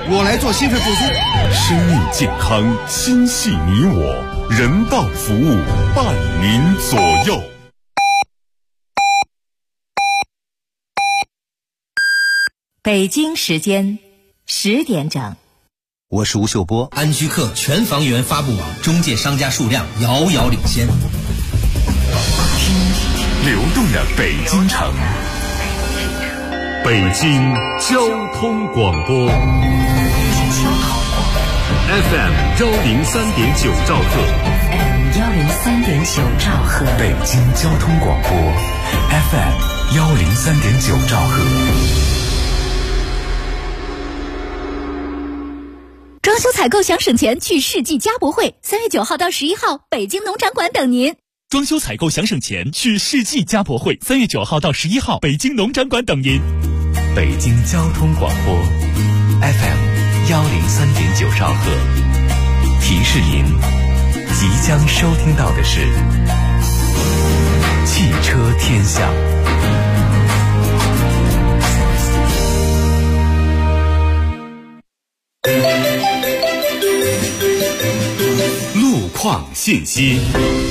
我来做心肺复苏。 生命健康，心系你我，人道服务，伴您左右。 北京时间10点整。 我是吴秀波。 安居客全房源发布网中介商家数量遥遥领先。 听流动的北京城，北京交通广播 FM 103.9兆赫， 103.9兆赫， 北京交通广播 FM 103.9兆赫。 装修采购想省钱，去世纪家博会，3月9号到11号，北京农场馆等您。 装修采购想省钱，去世纪家博会，3月9号到11号，北京农场馆等您。 北京交通广播 FM 103.9兆赫，提示您即将收听到的是汽车天下。路况信息。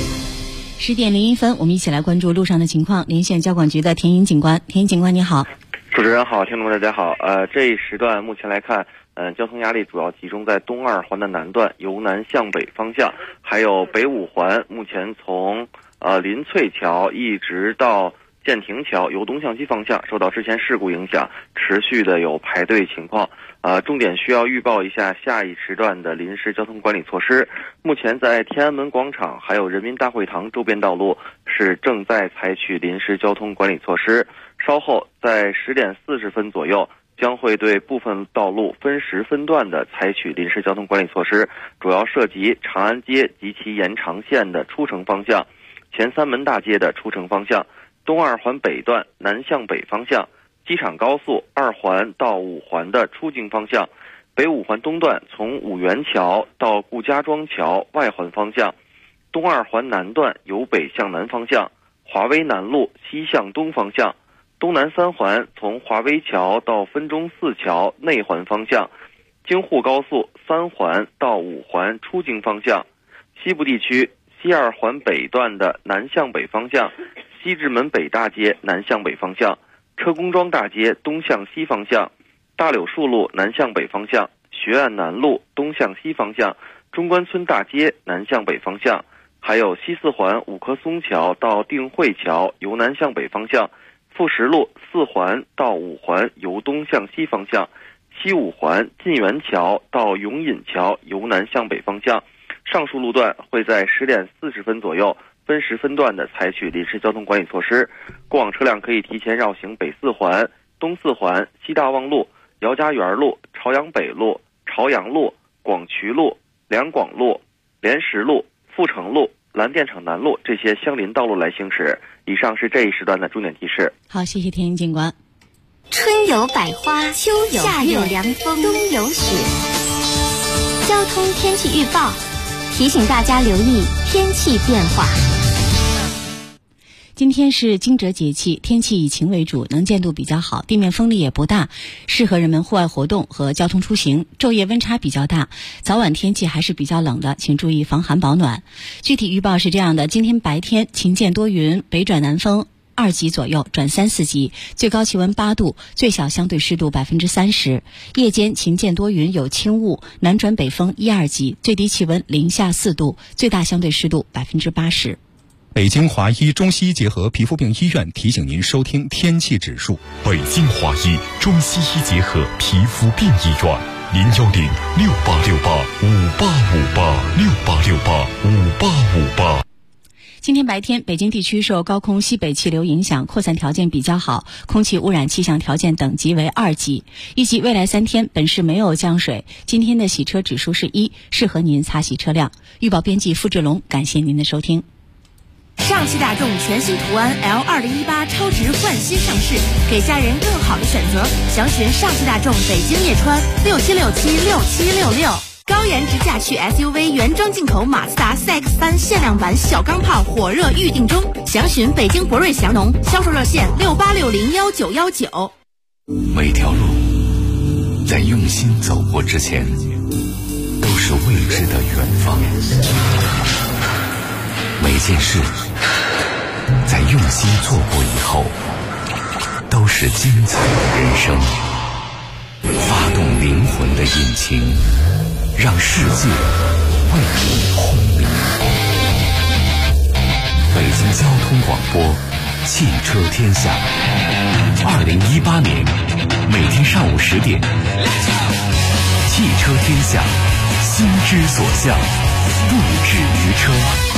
10点01分，我们一起来关注路上的情况。连线交管局的田颖警官，田颖警官你好。 主持人好，听众们大家好。这一时段目前来看，交通压力主要集中在东二环的南段，由南向北方向，还有北五环，目前从林翠桥一直到建亭桥，由东向西方向，受到之前事故影响，持续的有排队情况。重点需要预报一下下一时段的临时交通管理措施。目前在天安门广场还有人民大会堂周边道路是正在采取临时交通管理措施，稍后在10点40分左右将会对部分道路分时分段的采取临时交通管理措施，主要涉及长安街及其延长线的出城方向，前三门大街的出城方向，东二环北段南向北方向，机场高速2环到5环的出境方向，北5环东段从五元桥到顾家庄桥外环方向，东2环南段由北向南方向，华威南路西向东方向，东南3环从华威桥到分钟寺桥内环方向，京沪高速3环到5环出境方向，西部地区西2环北段的南向北方向，西直门北大街南向北方向，车公庄大街东向西方向，大柳树路南向北方向，学院南路东向西方向，中关村大街南向北方向，还有西4环五棵松桥到定慧桥由南向北方向，富石路4环到5环由东向西方向，西5环晋源桥到永隐桥由南向北方向。上述路段会在10点40分左右分时分段的采取临时交通管理措施，过往车辆可以提前绕行北4环、东4环、西大望路、姚家园路、朝阳北路、朝阳路、广渠路、两广路、莲石路、阜成路、蓝电厂南路这些相邻道路来行驶。以上是这一时段的重点提示。 好，谢谢田颖警官。 春有百花，秋有夏有凉风，冬有雪。交通天气预报提醒大家留意天气变化。 今天是惊蛰节气，天气以晴为主，能见度比较好，地面风力也不大，适合人们户外活动和交通出行。昼夜温差比较大，早晚天气还是比较冷的，请注意防寒保暖。具体预报是这样的：今天白天晴间多云，北转南风2级左右转3、4级，最高气温8度，最小相对湿度30%。夜间晴间多云，有轻雾，南转北风1、2级，最低气温零下4度，最大相对湿度80%。 北京华医中西医结合皮肤病医院提醒您收听天气指数。 北京华医中西医结合皮肤病医院，010-6868-5858，6868-5858。 今天白天，北京地区受高空西北气流影响，扩散条件比较好，空气污染气象条件等级为2级。预计未来3天本市没有降水，今天的洗车指数是1，适合您擦洗车辆。预报编辑付志龙，感谢您的收听。 上汽大众全新途安 L2018 超值焕新上市，给家人更好的选择。详询上汽大众北京叶川67676766。高颜值驾趣 SUV 原装进口马自达 CX-3 限量版小钢炮火热预定中，详询北京博瑞祥农，销售热线68601919。 每条路在用心走过之前，都是未知的远方。每件事在用心做过以后，都是精彩的人生。发动灵魂的引擎，让世界为你轰鸣。北京交通广播，汽车天下。2018年每天上午10点，汽车天下，心之所向，不止于车。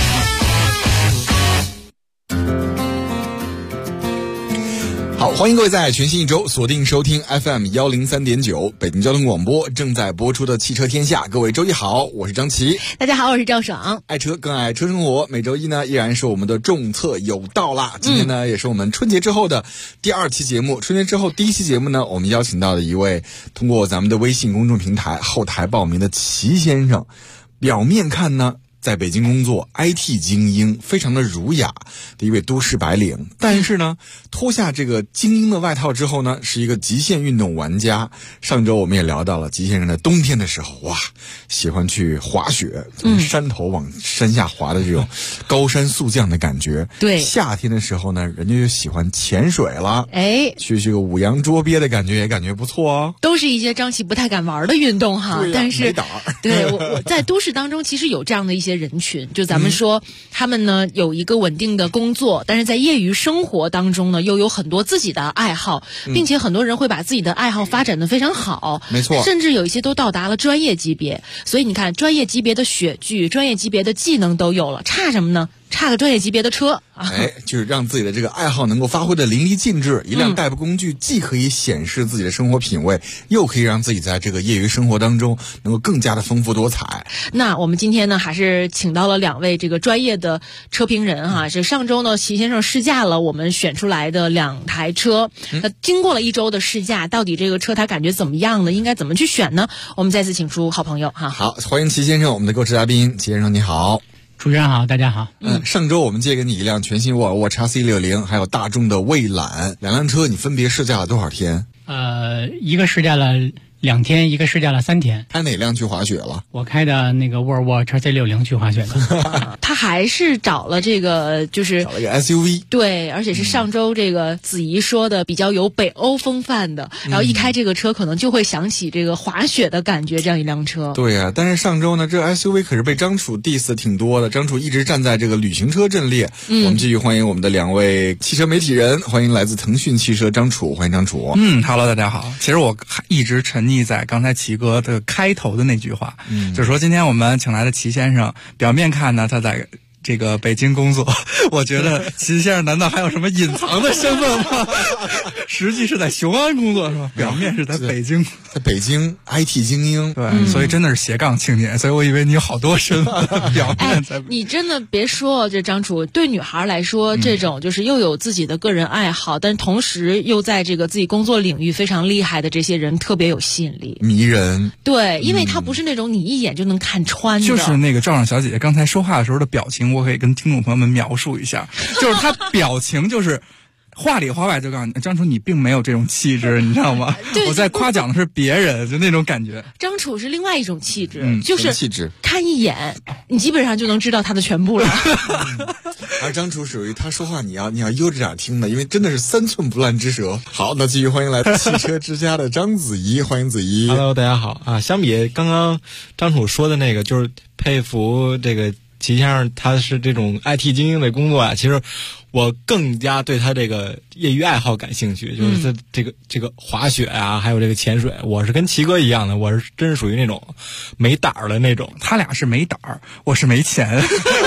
好，欢迎各位在全新一周锁定收听 FM 103.9北京交通广播正在播出的汽车天下。各位周一好，我是张琪。 大家好，我是赵爽。 爱车更爱车生活，每周一呢依然是我们的众策有道啦。今天呢也是我们春节之后的第2期节目。春节之后第1期节目呢，我们邀请到了一位通过咱们的微信公众平台后台报名的齐先生。表面看呢，在北京工作 IT 精英，非常的儒雅的一位都市白领，但是呢脱下这个精英的外套之后呢，是一个极限运动玩家。上周我们也聊到了吉先生在冬天的时候，哇，喜欢去滑雪，从山头往山下滑的这种高山速降的感觉。 对， 夏天的时候呢，人家就喜欢潜水了，去这个五洋捉鳖的感觉也感觉不错哦。 都是一些张琪不太敢玩的运动哈，但是对我在都市当中其实有这样的一些人群，就咱们说他们呢有一个稳定的工作，但是在业余生活当中呢又有很多自己的爱好，并且很多人会把自己的爱好发展得非常好， 没错， 甚至有一些都到达了专业级别。所以你看，专业级别的雪具、专业级别的技能都有了，差什么呢？差个专业级别的车就是让自己的这个爱好能够发挥的淋漓尽致。一辆代步工具既可以显示自己的生活品味，又可以让自己在这个业余生活当中能够更加的丰富多彩。 那我们今天呢，还是请到了2位这个专业的车评人哈。这上周呢，齐先生试驾了我们选出来的2台车。那经过了1周的试驾，到底这个车他感觉怎么样呢？应该怎么去选呢？我们再次请出好朋友哈。 好，欢迎齐先生，我们的购车嘉宾。齐先生你好。 主持人好，大家好。 上周我们借给你一辆全新沃尔沃 XC60，还有大众的蔚揽，2辆车你分别试驾了多少天？ 一个试驾了2天，一个试驾了3天。 开哪辆去滑雪了？ 我开的那个沃尔沃 XC60 去滑雪的。 他还是找了这个，就是找了一个 SUV。 对，而且是上周这个子怡说的比较有北欧风范的，然后一开这个车可能就会想起这个滑雪的感觉，这样一辆车。 对呀，但是上周呢，这 SUV 可是被张楚 diss 挺多的。张楚一直站在这个旅行车阵列。我们继续欢迎我们的2位汽车媒体人，欢迎来自腾讯汽车张楚，欢迎张楚。 Hello， 大家好。其实我一直沉溺在刚才齐哥的开头的那句话，就是说今天我们请来的齐先生，表面看呢他在这个北京工作，我觉得齐先生难道还有什么隐藏的身份吗？实际是在雄安工作是吧？表面是在北京， 在北京 IT 精英， 对，所以真的是斜杠青年，所以我以为你有好多身份。表面在你真的别说这张楚，对女孩来说，这种就是又有自己的个人爱好，但同时又在这个自己工作领域非常厉害的这些人特别有吸引力， 迷人。 对，因为他不是那种你一眼就能看穿的。 就是那个赵爽小姐姐刚才说话的时候的表情，我可以跟听众朋友们描述一下，就是她表情就是话里话外就告诉你，张楚你并没有这种气质，你知道吗？我在夸奖的是别人，就那种感觉。 张楚是另外一种气质，就是气质， 看一眼你基本上就能知道他的全部了。 而张楚属于他说话你要悠着点听的，因为真的是3寸不烂之舌。好，那继续欢迎来汽车之家的张子怡，欢迎子怡。 Hello， 大家好啊！相比刚刚张楚说的那个，就是佩服这个齐先生，他是这种 IT 精英的工作啊，其实我更加对他这个业余爱好感兴趣，就是他这个滑雪啊，还有这个潜水，我是跟齐哥一样的，我是真是属于那种没胆儿的那种。 他俩是没胆儿，我是没钱。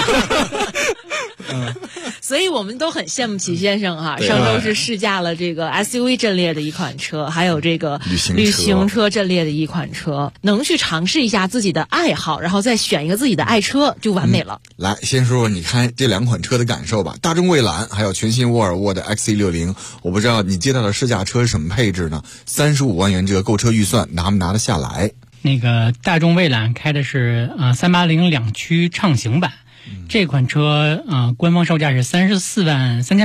所以我们都很羡慕齐先生哈。上周是试驾了这个 SUV 阵列的一款车，还有这个旅行车阵列的一款车，能去尝试一下自己的爱好，然后再选一个自己的爱车就完美了。 来，先说说你看这2款车的感受吧。大众蔚揽还有全新沃尔沃的 XC60， 我不知道你接到的试驾车是什么配置呢？35万元这个购车预算拿不拿得下来？ 那个大众蔚揽开的是380两驱畅行版。这款车官方售价是34万3800，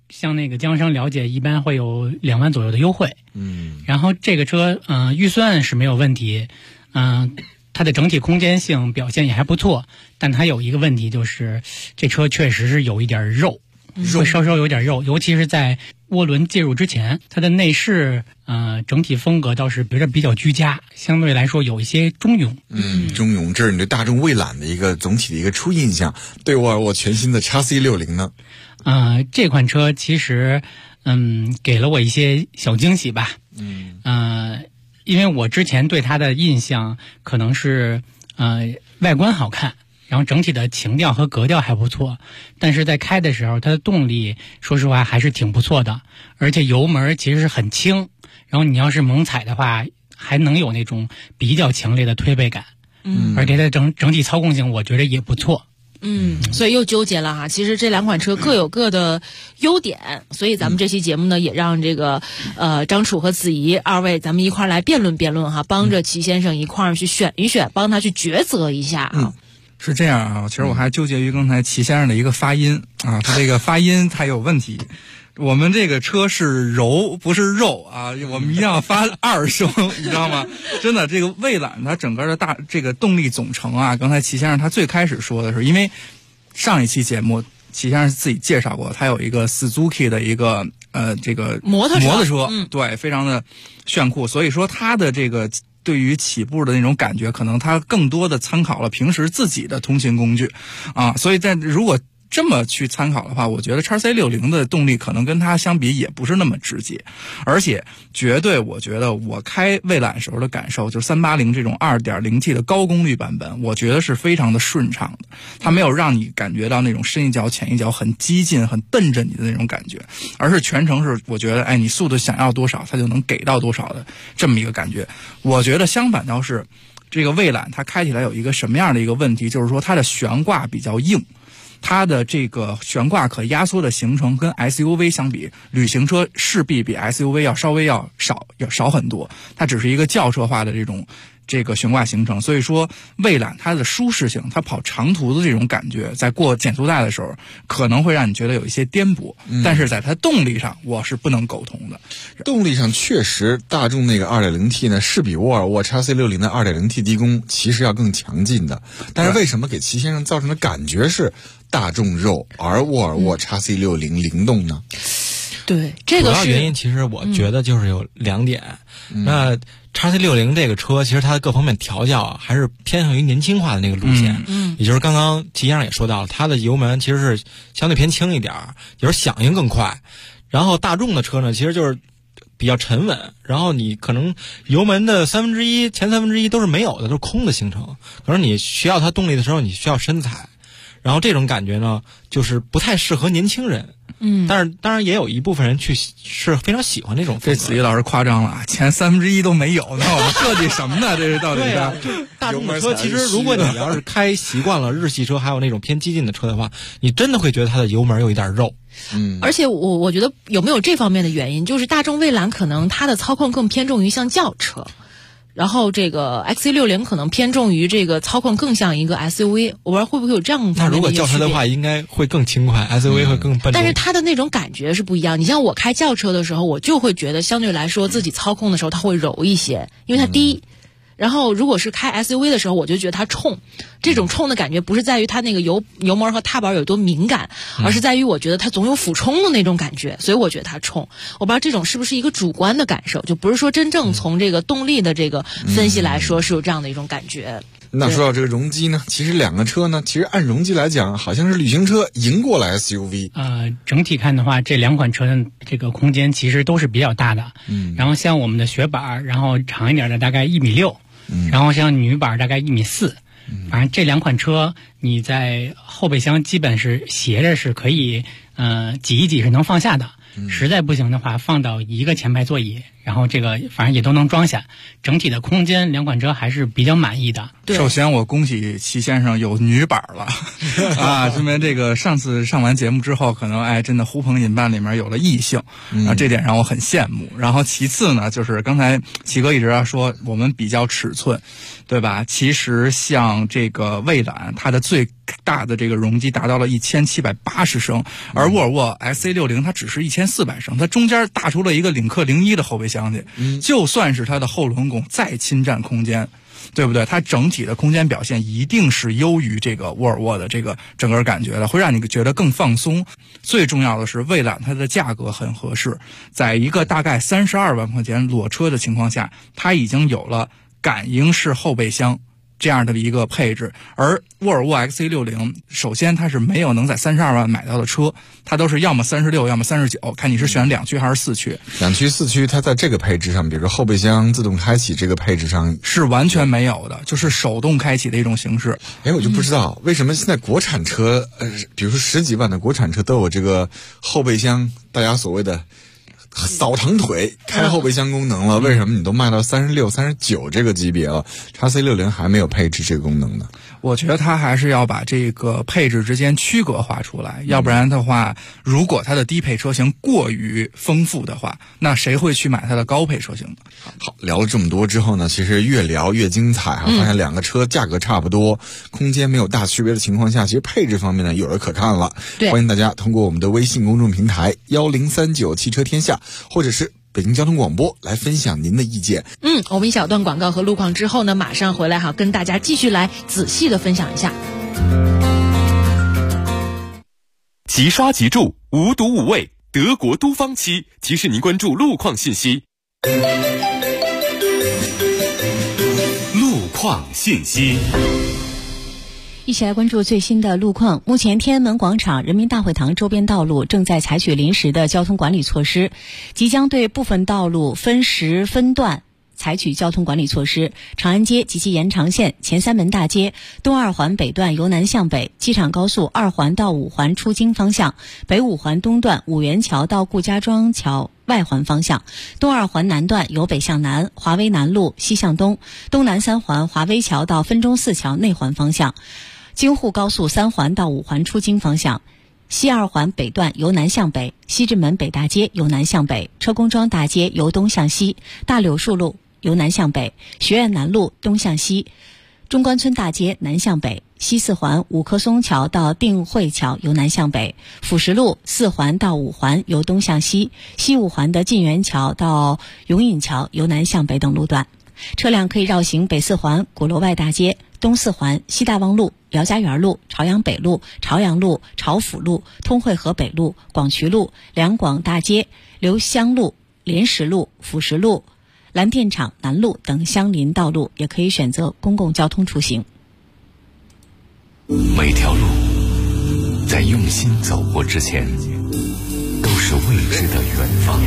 像那个经销商了解，一般会有2万左右的优惠。然后这个车预算是没有问题，它的整体空间性表现也还不错，但它有一个问题就是这车确实是有一点肉，会稍稍有点肉，尤其是在涡轮介入之前，它的内饰整体风格倒是觉得比较居家，相对来说有一些中庸。 中庸，这是你对大众蔚揽的一个总体的一个初印象。对沃尔沃全新的 XC60 呢？ 这款车其实给了我一些小惊喜吧。因为我之前对它的印象可能是外观好看，然后整体的情调和格调还不错，但是在开的时候它的动力说实话还是挺不错的，而且油门其实是很轻，然后你要是猛踩的话还能有那种比较强烈的推背感。而且它整体操控性我觉得也不错。 所以又纠结了哈。其实这2款车各有各的优点，所以咱们这期节目呢，也让这个张楚和子怡二位咱们一块来辩论辩论哈，帮着齐先生一块儿去选一选，帮他去抉择一下啊。 是这样啊，其实我还纠结于刚才齐先生的一个发音啊，他这个发音他有问题。我们这个车是柔不是肉啊，我们一定要发2声，你知道吗？真的，这个蔚揽它整个的这个动力总成啊，刚才齐先生他最开始说的是，因为上一期节目齐先生自己介绍过，他有一个 Suzuki 的一个这个摩托车， 对，非常的炫酷，所以说他的这个对于起步的那种感觉，可能他更多的参考了平时自己的通勤工具啊，所以如果这么去参考的话，我觉得 XC60 的动力可能跟它相比也不是那么直接，而且绝对我觉得我开蔚揽时候的感受，就是380这种 2.0T 的高功率版本，我觉得是非常的顺畅的，它没有让你感觉到那种深一脚浅一脚很激进很瞪着你的那种感觉，而是全程是我觉得你速度想要多少它就能给到多少的这么一个感觉。我觉得相反倒是这个蔚揽它开起来有一个什么样的一个问题，就是说它的悬挂比较硬，它的这个悬挂可压缩的行程跟 SUV 相比，旅行车势必比 SUV 要稍微要少很多，它只是一个轿车化的这个悬挂行程，所以说蔚揽它的舒适性，它跑长途的这种感觉，在过减速带的时候可能会让你觉得有一些颠簸，但是在它动力上我是不能苟同的。 动力上确实大众那个 2.0T 呢是比沃尔沃 XC60 的 2.0T 低功其实要更强劲的，但是为什么给齐先生造成的感觉是大众肉，而沃尔沃 XC60 灵动呢？ 对，这个主要原因其实我觉得就是有2点。那 XC60 这个车其实它的各方面调教还是偏向于年轻化的那个路线，也就是刚刚齐先生也说到了，它的油门其实是相对偏轻一点，就是响应更快。然后大众的车呢，其实就是比较沉稳，然后你可能油门的前1/3都是没有的，都是空的行程。可是你需要它动力的时候，你需要深踩，然后这种感觉呢，就是不太适合年轻人。但是当然也有一部分人是非常喜欢这种风格。 这子怡老师夸张了啊，前1/3都没有，那我们设计什么呢？这是到底是？ 对啊，就大众的车，其实如果你要是开习惯了日系车，还有那种偏激进的车的话，你真的会觉得它的油门有一点肉。 而且我觉得有没有这方面的原因，就是大众蔚揽可能它的操控更偏重于像轿车。然后这个 XC60 可能偏重于这个操控更像一个 SUV， 我不知道会不会有这样方面的。 那如果轿车的话，应该会更轻快，SUV 会更笨重。 但是它的那种感觉是不一样。你像我开轿车的时候，我就会觉得相对来说自己操控的时候它会柔一些，因为它低。然后如果是开 SUV 的时候，我就觉得它冲，这种冲的感觉不是在于它那个油门和踏板有多敏感，而是在于我觉得它总有俯冲的那种感觉，所以我觉得它冲。我不知道这种是不是一个主观的感受，就不是说真正从这个动力的这个分析来说是有这样的一种感觉。 那说到这个容积呢，其实2个车呢，其实按容积来讲，好像是旅行车赢过了 SUV。 整体看的话，这2款车的这个空间其实都是比较大的。然后像我们的雪板，然后长一点的大概1.6米，然后像女板大概1.4米。反正这2款车，你在后备箱基本是斜着是可以，挤一挤是能放下的。实在不行的话，放到一个前排座椅，然后这个反正也都能装下。整体的空间，2款车还是比较满意的。 首先我恭喜齐先生有女版了啊，因为这个上次上完节目之后，可能真的呼朋引伴里面有了异性啊，这点让我很羡慕。然后其次呢，就是刚才齐哥一直要说我们比较尺寸，对吧？其实像这个蔚揽，它的最大的这个容积达到了1780升，而沃尔沃 XC60 它只是1400升，它中间大出了一个领克01的后备箱去，就算是它的后轮拱再侵占空间，对不对？它整体的空间表现一定是优于这个沃尔沃的这个整个感觉的，会让你觉得更放松。最重要的是蔚揽它的价格很合适，在一个大概32万块钱裸车的情况下，它已经有了感应式后备箱这样的一个配置，而沃尔沃 XC60 首先它是没有能在32万买到的车，它都是要么36要么39，看你是选2驱还是4驱。 2驱4驱它在这个配置上，比如说后备箱自动开启这个配置上是完全没有的，就是手动开启的一种形式。 我就不知道为什么现在国产车比如说10几万的国产车都有这个后备箱，大家所谓的扫堂腿开后备箱功能了，为什么你都卖到36、39这个级别了，XC60还没有配置这个功能呢？ 我觉得它还是要把这个配置之间区隔化出来，要不然的话，如果它的低配车型过于丰富的话，那谁会去买它的高配车型呢？ 好，聊了这么多之后呢，其实越聊越精彩啊！发现两个车价格差不多，空间没有大区别的情况下，其实配置方面呢有人可看了。欢迎大家通过我们的微信公众平台1039汽车天下，或者是北京交通广播来分享您的意见。 我们一小段广告和路况之后呢，马上回来跟大家继续来仔细的分享一下。 即刷即住，无毒无味，德国都方漆提示您关注路况信息。路况信息。 一起来关注最新的路况。目前天安门广场、人民大会堂周边道路正在采取临时的交通管理措施，即将对部分道路分时分段采取交通管理措施。长安街及其延长线、前三门大街、东二环北段由南向北、机场高速2环到5环出京方向、北5环东段五元桥到顾家庄桥外环方向、东二环南段由北向南、华威南路西向东、东南3环华威桥到分钟寺桥内环方向、京沪高速3环到5环出京方向、西2环北段由南向北、西直门北大街由南向北、车公庄大街由东向西、大柳树路由南向北、学院南路东向西、中关村大街南向北、西4环五棵松桥到定慧桥由南向北、辅石路4环到5环由东向西、西5环的晋源桥到永隐桥由南向北等路段。车辆可以绕行北4环鼓楼外大街、东4环西大望路、姚家园路、朝阳北路、朝阳路、朝府路、通惠河北路、广渠路、两广大街、刘香路、莲石路、辅石路、蓝电厂南路等相邻道路，也可以选择公共交通出行。 每条路在用心走过之前，都是未知的远方。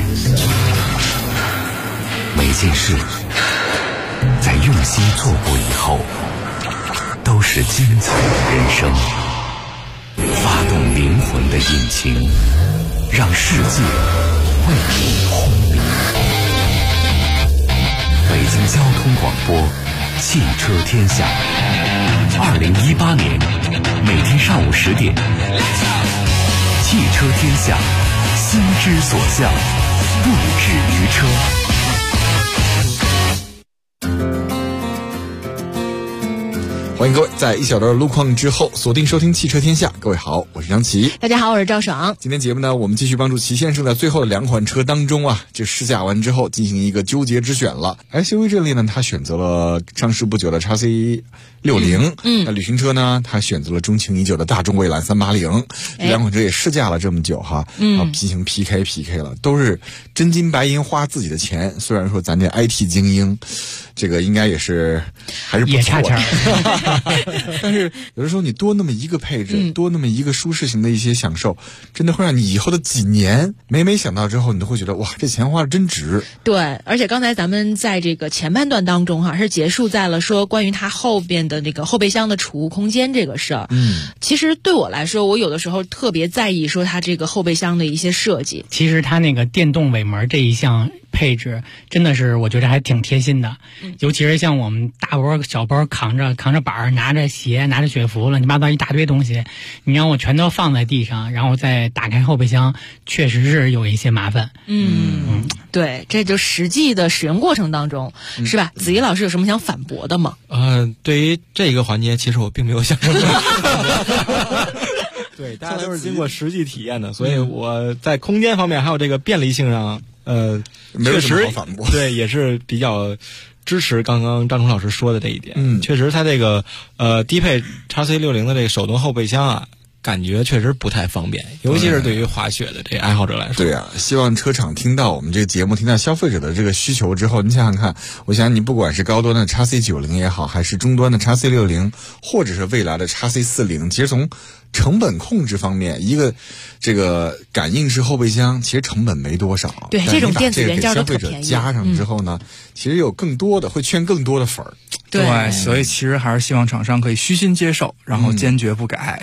每件事在用心做过以后，都是精彩的人生。发动灵魂的引擎，让世界为你轰鸣。北京交通广播，汽车天下。2018年每天上午10点，汽车天下，心之所向，不止于车。 欢迎各位在一小段路况之后锁定收听汽车天下。各位好，我是张琪。 大家好，我是赵爽。 今天节目呢，我们继续帮助齐先生在最后的2款车当中这试驾完之后进行一个纠结之选了。SUV 这里呢，他选择了上市不久的 XC60，那旅行车呢，他选择了钟情已久的大众蔚揽380。2款车也试驾了这么久进行 PK 了，都是真金白银花自己的钱。虽然说咱这 IT 精英，这个应该也是还是不错的。但是有的时候你多那么一个配置，多那么一个舒适型的一些享受，真的会让你以后的几年每想到之后，你都会觉得哇，这钱花的真值。 对，而且刚才咱们在这个前半段当中是结束在了说关于它后边的那个后备箱的储物空间这个事儿。其实对我来说，我有的时候特别在意说它这个后备箱的一些设计。 其实它那个电动尾门这一项配置真的是我觉得还挺贴心的，尤其是像我们大包小包扛着板儿，拿着鞋拿着雪服，乱七八糟一大堆东西，你让我全都放在地上，然后再打开后备箱，确实是有一些麻烦。 对，这就实际的使用过程当中，是吧？子怡老师有什么想反驳的吗？ 对于这个环节，其实我并没有想什么。对，大家都是经过实际体验的，所以我在空间方面还有这个便利性上，确实对也是比较支持刚刚张崇老师说的这一点。确实，它这个低配 XC60 的这个手动后备箱啊，感觉确实不太方便，尤其是对于滑雪的这爱好者来说。 对啊，希望车厂听到我们这个节目，听到消费者的这个需求之后，你想想看，我想你不管是高端的 XC90 也好，还是中端的 XC60，或者是未来的 XC40，其实从成本控制方面，一个这个感应式后备箱其实成本没多少。 对，这种电子元件都特便宜。 消费者加上之后呢，其实有更多的会圈更多的粉儿。 对，所以其实还是希望厂商可以虚心接受，然后坚决不改。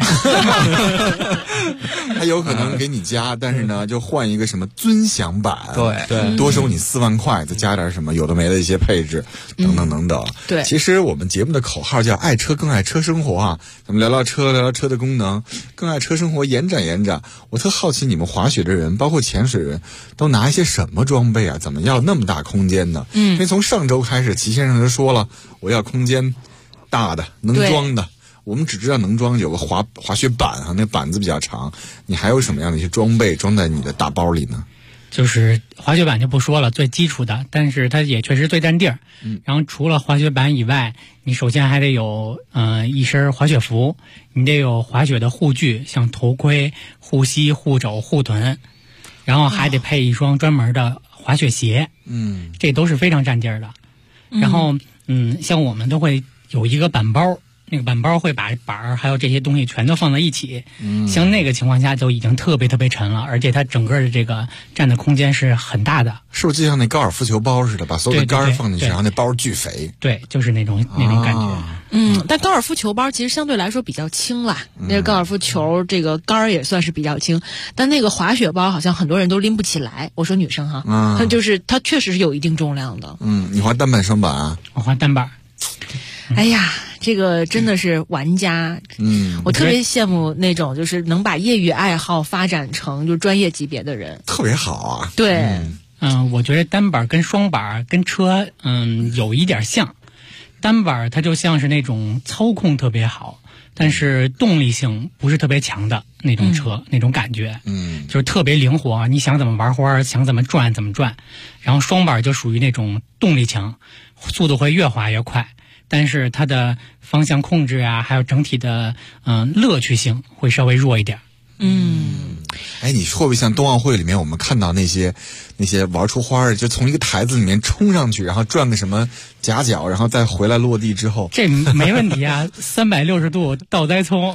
他有可能给你加，但是呢，就换一个什么尊享版， 对， 多收你4万块，再加点什么有的没的一些配置，等等等等。 对， 其实我们节目的口号叫爱车更爱车生活啊，咱们聊聊车，聊聊车的功能，更爱车生活，延展延展。我特好奇你们滑雪的人，包括潜水人，都拿一些什么装备啊？怎么要那么大空间呢？因为从上周开始，齐先生就说了，我要空间大的，能装的。我们只知道能装有个滑雪板啊，那板子比较长。你还有什么样的一些装备装在你的大包里呢？ 就是滑雪板就不说了，最基础的，但是它也确实最占地儿。然后除了滑雪板以外，你首先还得有一身滑雪服，你得有滑雪的护具，像头盔、护膝、护肘、护臀，然后还得配一双专门的滑雪鞋。这都是非常占地儿的。然后像我们都会有一个板包。那个板包会把板儿还有这些东西全都放在一起，像那个情况下就已经特别特别沉了，而且它整个的这个占的空间是很大的。 是不是就像那高尔夫球包似的，把所有的杆儿放进去，然后那包巨肥？ 对，就是那种感觉。 但高尔夫球包其实相对来说比较轻啦，那个高尔夫球这个杆儿也算是比较轻，但那个滑雪包好像很多人都拎不起来。我说女生哈，它就是它确实是有一定重量的。 你滑单板双板啊？ 我滑单板。 哎呀，这个真的是玩家。我特别羡慕那种就是能把业余爱好发展成就专业级别的人， 特别好啊。 对， 我觉得单板跟双板跟车有一点像。单板它就像是那种操控特别好，但是动力性不是特别强的那种车，那种感觉。就是特别灵活，你想怎么玩花，想怎么转怎么转。然后双板就属于那种动力强，速度会越滑越快。但是它的方向控制啊，还有整体的乐趣性会稍微弱一点。 你会不会像冬奥会里面我们看到那些玩出花儿，就从一个台子里面冲上去，然后转个什么夹角，然后再回来落地之后， 这没问题啊，360度倒栽葱。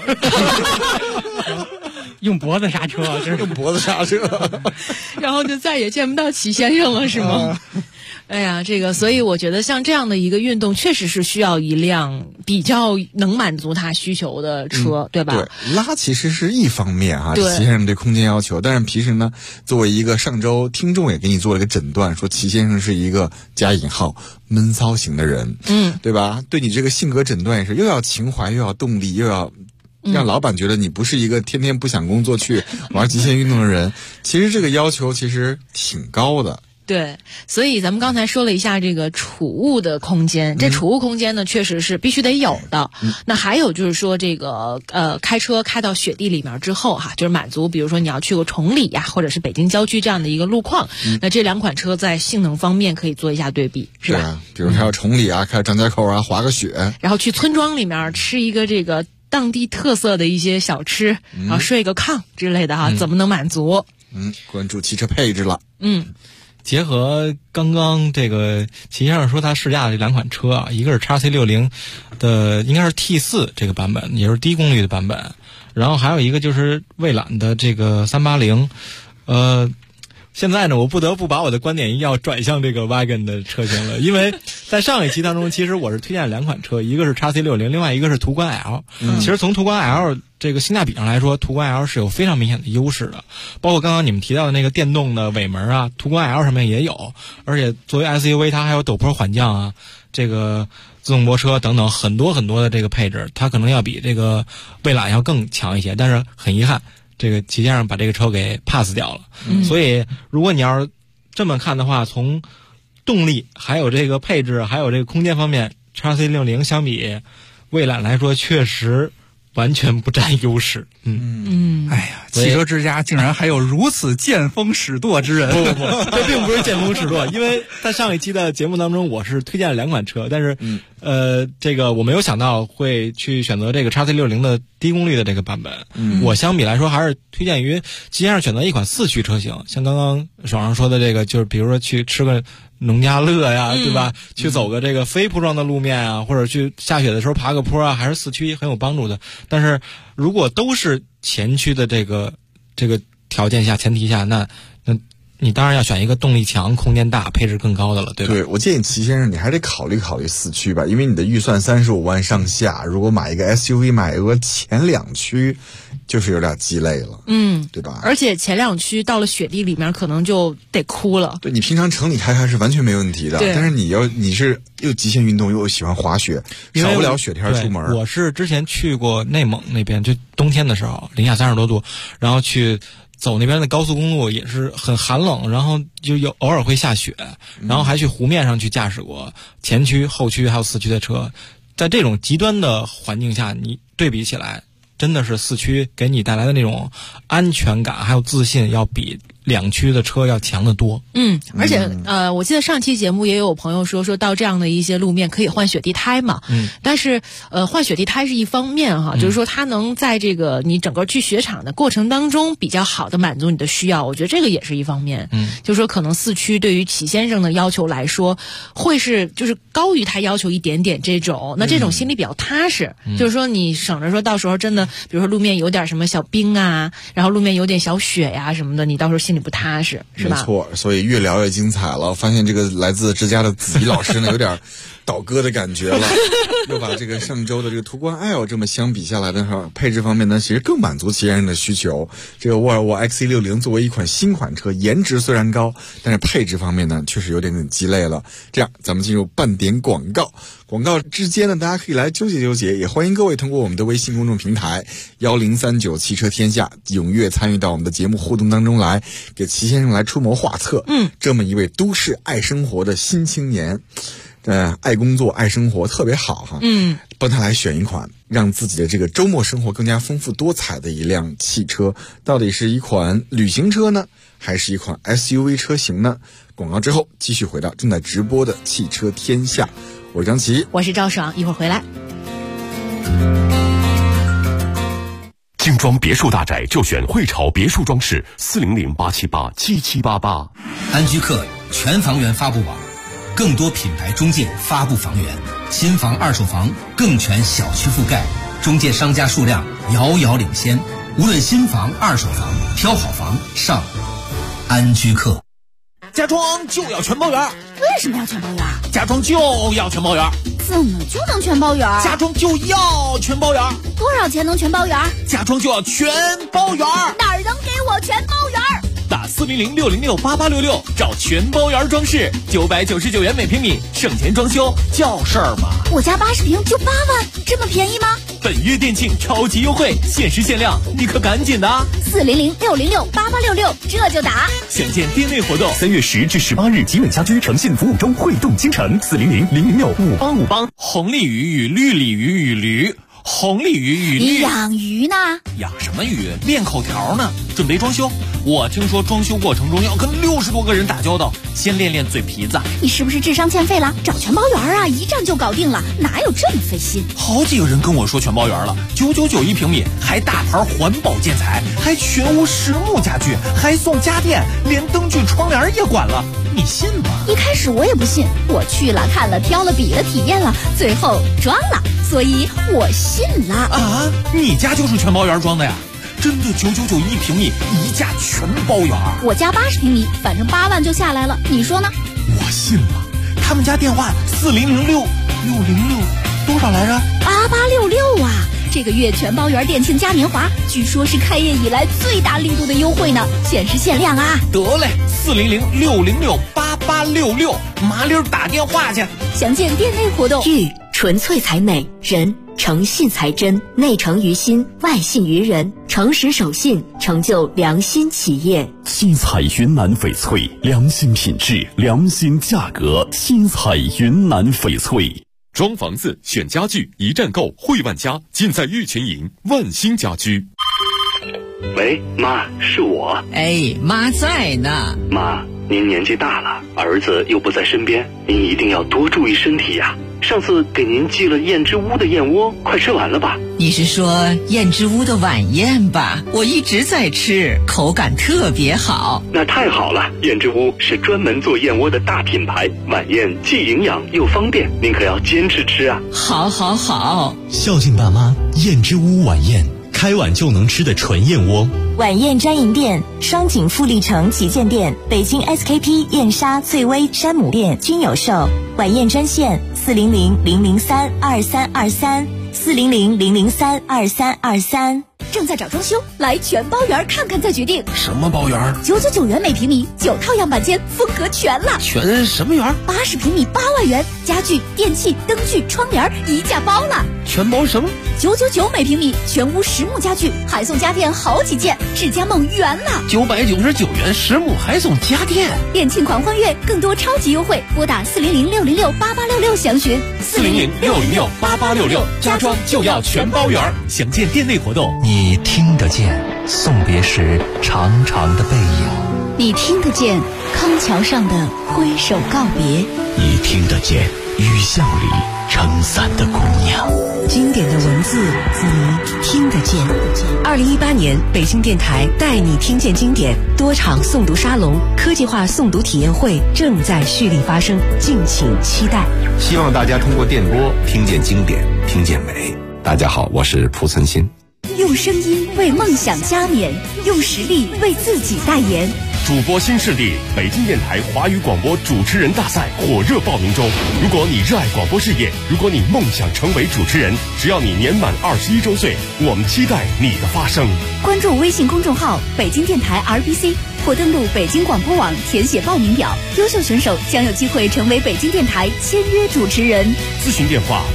用脖子刹车，这是用脖子刹车， 然后就再也见不到齐先生了，是吗？哎呀，所以我觉得像这样的一个运动，确实是需要一辆比较能满足他需求的车，对吧？ 对，拉其实是一方面哈， 齐先生对空间要求，但是平时呢，作为一个上周听众也给你做了一个诊断，说齐先生是一个加引号闷骚型的人，对吧？对你这个性格诊断也是，又要情怀，又要动力，又要让老板觉得你不是一个天天不想工作去玩极限运动的人。其实这个要求其实挺高的。 对，所以咱们刚才说了一下这个储物的空间，这储物空间呢确实是必须得有的。那还有就是说这个开车开到雪地里面之后哈，就是满足比如说你要去过崇礼呀，或者是北京郊区这样的一个路况，那这两款车在性能方面可以做一下对比，是吧？ 对啊，比如开到崇礼啊，开到张家口啊，滑个雪， 然后去村庄里面吃一个这个当地特色的一些小吃，然后睡个炕之类的哈，怎么能满足？ 关注汽车配置了。 结合刚刚这个齐先生说他试驾的这两款车啊，一个是 XC60 的应该是 T4 这个版本，也是低功率的版本，然后还有一个就是蔚揽的这个380。 现在呢，我不得不把我的观点要转向这个 Wagon 的车型了，因为在上一期当中，其实我是推荐两款车，一个是 XC60，另外一个是途观 L。其实从途观 L 这个性价比上来说，途观 L 是有非常明显的优势的，包括刚刚你们提到的那个电动的尾门啊，途观 L 上面也有，而且作为 SUV 它还有陡坡缓降啊，这个自动泊车等等很多很多的这个配置，它可能要比这个蔚揽要更强一些，但是很遗憾，这个旗舰上把这个车给 pass 掉了。所以如果你要是这么看的话，从动力还有这个配置还有这个空间方面， XC60 相比蔚揽来说确实完全不占优势。 哎呀，汽车之家竟然还有如此见风使舵之人。 不，这并不是见风使舵，因为在上一期的节目当中，我是推荐了两款车，但是这个我没有想到会去选择这个 XC60 的低功率的这个版本。我相比来说还是推荐于旗舰上选择一款4驱车型，像刚刚爽上说的这个，就是比如说去吃个农家乐呀，对吧？去走个这个非铺装的路面啊，或者去下雪的时候爬个坡啊，还是4驱很有帮助的。但是如果都是前驱的这个条件下前提下，那你当然要选一个动力强、空间大、配置更高的了，对吧？ 对，我建议齐先生你还得考虑4驱吧，因为你的预算35万上下，如果买一个 SUV 买个前2驱，就是有点鸡肋了，对吧？ 而且前2驱到了雪地里面可能就得哭了。 对，你平常城里开是完全没问题的，但是你是又极限运动又喜欢滑雪，少不了雪天出门。 我是之前去过内蒙那边，就冬天的时候零下30多度，然后去走那边的高速公路也是很寒冷，然后就偶尔会下雪，然后还去湖面上去驾驶过前驱、后驱还有4驱的车。在这种极端的环境下，你对比起来，真的是4驱给你带来的那种安全感还有自信要比2驱的车要强得多。 而且我记得上期节目也有朋友说到这样的一些路面可以换雪地胎嘛。但是换雪地胎是一方面哈，就是说它能在这个你整个去雪场的过程当中比较好的满足你的需要，我觉得这个也是一方面。就是说可能4驱对于齐先生的要求来说，会是就是高于他要求一点点这种，那这种心里比较踏实。就是说你省着说到时候真的，比如说路面有点什么小冰啊，然后路面有点小雪呀什么的，你到时候心里不踏实，是吧？ 没错，所以越聊越精彩了。发现这个来自之家的子怡老师呢，有点倒戈的感觉了，又把这个上周的这个途观 L 这么相比下来的话，配置方面呢，其实更满足其他人的需求。这个沃尔沃 XC60 作为一款新款车，颜值虽然高，但是配置方面呢，确实有点鸡肋了。这样，咱们进入半点广告。广告之间呢，大家可以来纠结，也欢迎各位通过我们的微信公众平台1039汽车天下踊跃参与到我们的节目互动当中来，给齐先生来出谋划策。这么一位都市爱生活的新青年，爱工作爱生活特别好哈。帮他来选一款让自己的这个周末生活更加丰富多彩的一辆汽车，到底是一款旅行车呢，还是一款 SUV 车型呢？广告之后继续回到正在直播的汽车天下，我是张琪， 我是赵爽，一会儿回来。 精装别墅大宅就选汇潮别墅装饰，400-878-7788。 安居客全房源发布网，更多品牌中介发布房源，新房二手房更全小区覆盖，中介商家数量遥遥领先。无论新房二手房，挑好房上安居客。 家装就要全包圆。 为什么要全包圆？ 家装就要全包圆。 怎么就能全包圆？ 家装就要全包圆。 多少钱能全包圆？ 家装就要全包圆。 哪儿能给我全包圆？ 打400-606-8866找全包圆装饰，999元每平米，省钱装修叫事儿吗？ 我家80平就8万，这么便宜吗？ 本月店庆超级优惠，限时限量，你可赶紧的 ！400-606-8866，这就打。 详见店内活动。 3月10至18日，吉稳家居诚信服务中，汇动京城，400-006-5858。 红鲤鱼与绿鲤鱼与驴。红鲤鱼与你养鱼呢？ 养什么鱼？练口条呢。准备装修，我听说装修过程中要跟60多个人打交道，先练练嘴皮子。 你是不是智商欠费了？找全包圆啊，一站就搞定了，哪有这么费心？ 好几个人跟我说全包圆了，999一平米，还大牌环保建材，还全屋实木家具，还送家电，连灯具窗帘也管了，你信吗？ 一开始我也不信，我去了看了挑了比了体验了，最后装了，所以我信了。 啊，你家就是全包圆装的呀？ 真的9991平米，一价全包圆。 我家80平米，反正8万就下来了，你说呢？ 我信了，他们家电话4006多少来着 ？8866啊！这个月全包圆店庆嘉年华，据说是开业以来最大力度的优惠呢，限时限量啊！ 得嘞，4006068866，麻溜打电话去。 详见店内活动。 玉纯粹才美，人诚信才真，内诚于心，外信于人，诚实守信，成就良心企业。 新彩云南翡翠，良心品质，良心价格。新彩云南翡翠。 装房子选家具，一站购汇万家，尽在玉群营万兴家居。 喂，妈，是我。 哎，妈在呢。 妈，您年纪大了，儿子又不在身边，您一定要多注意身体呀。上次给您寄了燕之屋的燕窝，快吃完了吧？ 你是说燕之屋的晚宴吧？我一直在吃，口感特别好。 那太好了，燕之屋是专门做燕窝的大品牌，晚宴既营养又方便，您可要坚持吃啊。 好好好， 孝敬爸妈，燕之屋晚宴，开碗就能吃的纯燕窝。 晚宴专营店：双井富力城旗舰店、北京 SKP 燕莎、翠微、山姆店均有售。晚宴专线：400-003-2323，400-003-2323。 正在找装修，来全包圆看看再决定。 什么包圆 ？999元每平米，9套样板间，风格全了。 全什么圆 ？80平米8万元，家具、电器、灯具、窗帘一价包了。 全包什么 ？999每平米，全屋实木家具，还送家电好几件，智家梦圆了。 999元实木还送家电， 店庆狂欢月，更多超级优惠，拨打400-606-8866详询。 400-606-8866，家装就要全包圆。详见店内活动。 你听得见送别时长长的背影， 你听得见康桥上的挥手告别， 你听得见雨巷里撑伞的姑娘。 经典的文字，你听得见。2018年，北京电台带你听见经典多场诵读沙龙、科技化诵读体验会正在蓄力发生，敬请期待。 希望大家通过电波听见经典，听见美。大家好，我是蒲存昕。 用声音为梦想加冕，用实力为自己代言。 主播新势力，北京电台华语广播主持人大赛火热报名中。如果你热爱广播事业，如果你梦想成为主持人，只要你年满21周岁，我们期待你的发声。 关注微信公众号北京电台 RBC， 或登录北京广播网填写报名表，优秀选手将有机会成为北京电台签约主持人。 咨询电话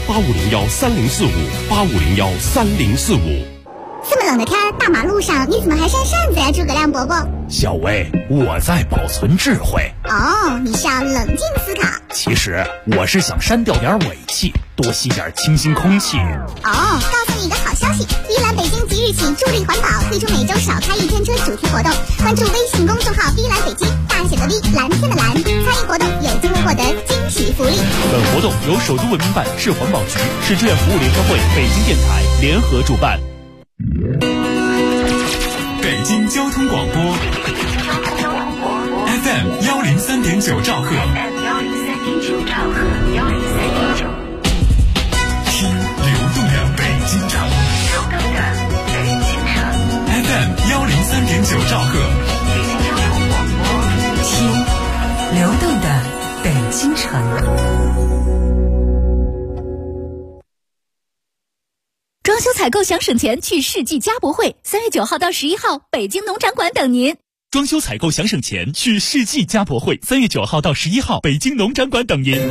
85013045，85013045。 这么冷的天，大马路上你怎么还扇扇子呀，诸葛亮伯伯？ 小薇，我在保存智慧。 哦，你是要冷静思考。 其实我是想删掉点尾气，多吸点清新空气。 哦，告诉你一个好消息，碧蓝北京即日起助力环保，推出每周少开1天车主题活动。关注微信公众号碧蓝北京，大写的 V， 蓝天的蓝，参与活动有机会获得惊喜福利。 本活动由首都文明办、市环保局、市志愿服务联合会、北京电台联合主办。 北京交通广播 FM 103.9兆赫，听流动的北京城，FM 103.9兆赫， 听流动的北京城。 装修采购想省钱，去世纪家博会，3月9号到11号，北京农展馆等您。 装修采购想省钱，去世纪家博会，3月9号到11号，北京农展馆等您。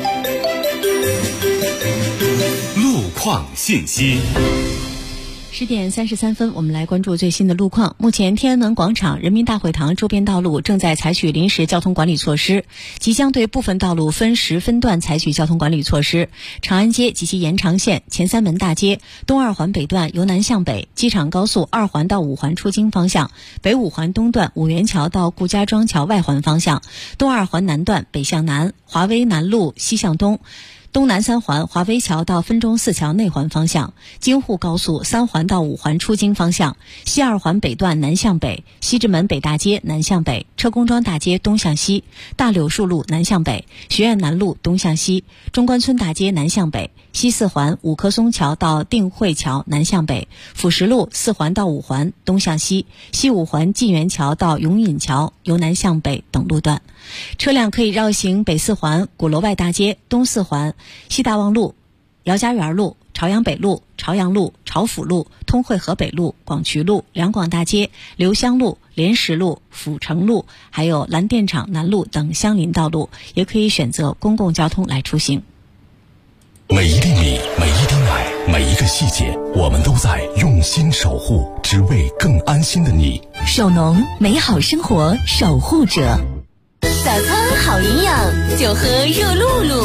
路况信息。 10点33分，我们来关注最新的路况。目前天安门广场、人民大会堂周边道路正在采取临时交通管理措施，即将对部分道路分时分段采取交通管理措施。长安街及其延长线、前三门大街、东二环北段由南向北、机场高速2环到5环出京方向、北5环东段五元桥到顾家庄桥外环方向、东二环南段北向南、华威南路西向东、 东南3环华威桥到分钟寺桥内环方向，京沪高速3环到5环出京方向，西2环北段南向北，西直门北大街南向北，车公庄大街东向西，大柳树路南向北，学院南路东向西，中关村大街南向北，西4环五棵松桥到定慧桥南向北，辅石路4环到5环东向西，西5环晋源桥到永隐桥由南向北等路段。车辆可以绕行北4环鼓楼外大街、东4环西大望路、姚家园路、朝阳北路、朝阳路、朝府路、通惠河北路、广渠路、两广大街、留香路、莲石路、阜成路，还有蓝电厂南路等相邻道路，也可以选择公共交通来出行。 每一粒米，每一滴奶，每一个细节，我们都在用心守护，只为更安心的你。 手农，美好生活守护者。早餐好营养，就喝热露露。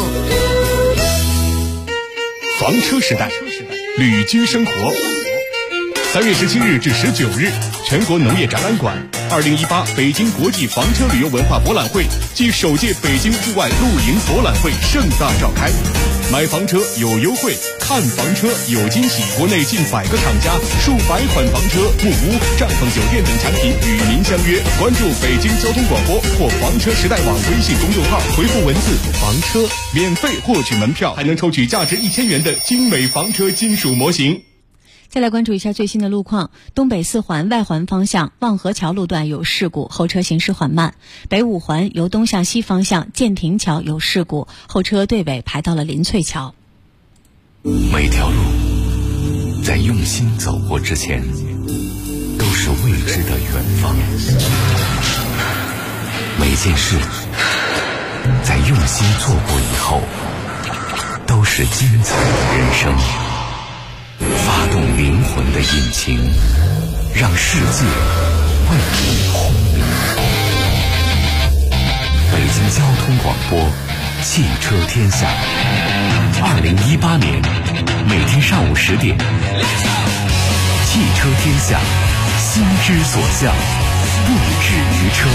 房车时代，旅居生活。3月17日至19日，全国农业展览馆2018北京国际房车旅游文化博览会暨首届北京户外露营博览会盛大召开。买房车有优惠，看房车有惊喜。国内近100个厂家、数百款房车、木屋、帐篷酒店等产品与您相约。关注北京交通广播或房车时代网微信公众号，回复文字“房车”，免费获取门票，还能抽取价值1000元的精美房车金属模型。 再来关注一下最新的路况。东北4环外环方向望河桥路段有事故，后车行驶缓慢。北5环由东向西方向建亭桥有事故，后车队尾排到了林翠桥。 每条路在用心走过之前，都是未知的远方。每件事在用心做过以后，都是精彩的人生。发动灵魂的引擎，让世界为你轰鸣。北京交通广播，汽车天下。2018年每天上午10点，汽车天下，心之所向，不止于车。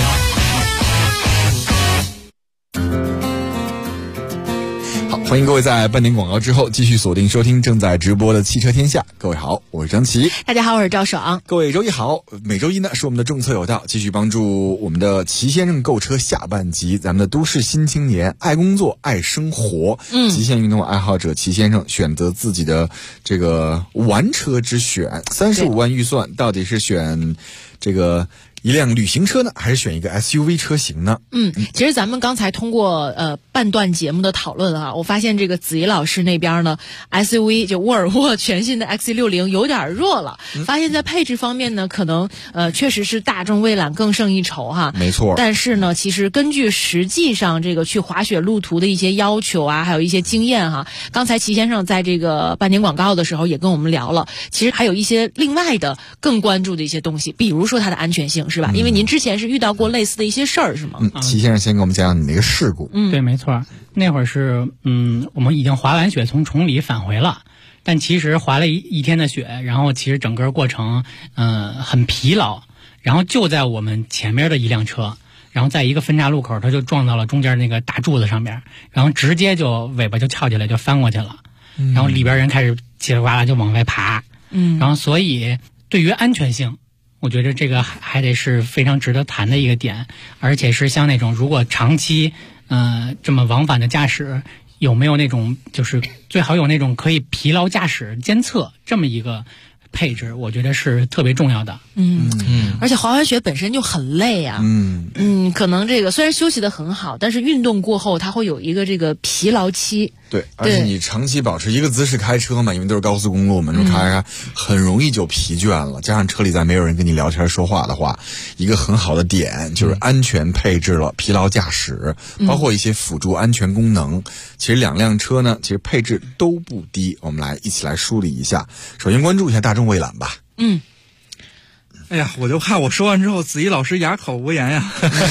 欢迎各位在半点广告之后继续锁定收听正在直播的汽车天下。各位好，我是张琪。 大家好，我是赵爽。 各位周一好。每周一呢是我们的政策有道，继续帮助我们的齐先生购车下半集。咱们的都市新青年，爱工作爱生活，极限运动爱好者齐先生选择自己的这个玩车之选。35万预算，到底是选这个一辆旅行车呢，还是选一个 SUV 车型呢？ 其实咱们刚才通过半段节目的讨论啊，我发现这个子怡老师那边呢 SUV 就沃尔沃全新的 XC60 有点弱了，发现在配置方面呢，可能确实是大众蔚揽更胜一筹哈。 没错。 但是呢，其实根据实际上这个去滑雪路途的一些要求啊，还有一些经验哈，刚才齐先生在这个半点广告的时候也跟我们聊了，其实还有一些另外的更关注的一些东西，比如说它的安全性。是吧？因为您之前是遇到过类似的一些事儿，是吗？ 齐先生先给我们讲讲你那个事故。 对，没错。那会儿是我们已经滑完雪从崇礼返回了，但其实滑了一天的雪，然后其实整个过程很疲劳，然后就在我们前面的一辆车，然后在一个分岔路口，它就撞到了中间那个大柱子上边，然后直接就尾巴就翘起来就翻过去了，然后里边人开始叽里呱啦就往外爬，然后所以对于安全性，我觉得这个还得是非常值得谈的一个点，而且是像那种如果长期这么往返的驾驶，有没有那种就是最好有那种可以疲劳驾驶监测这么一个配置，我觉得是特别重要的。 而且滑完雪本身就很累啊。可能这个虽然休息得很好，但是运动过后它会有一个这个疲劳期。 对，而且你长期保持一个姿势开车嘛，因为都是高速公路，我们开很容易就疲倦了。加上车里再没有人跟你聊天说话的话，一个很好的点就是安全配置了疲劳驾驶，包括一些辅助安全功能。其实两辆车呢，其实配置都不低。我们来一起来梳理一下。首先关注一下大众蔚揽吧。 哎呀，我就怕我说完之后子怡老师哑口无言呀。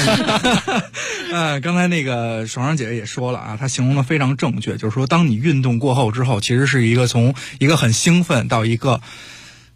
刚才那个爽爽姐姐也说了啊，她形容的非常正确，就是说当你运动过后之后，其实是一个从一个很兴奋到一个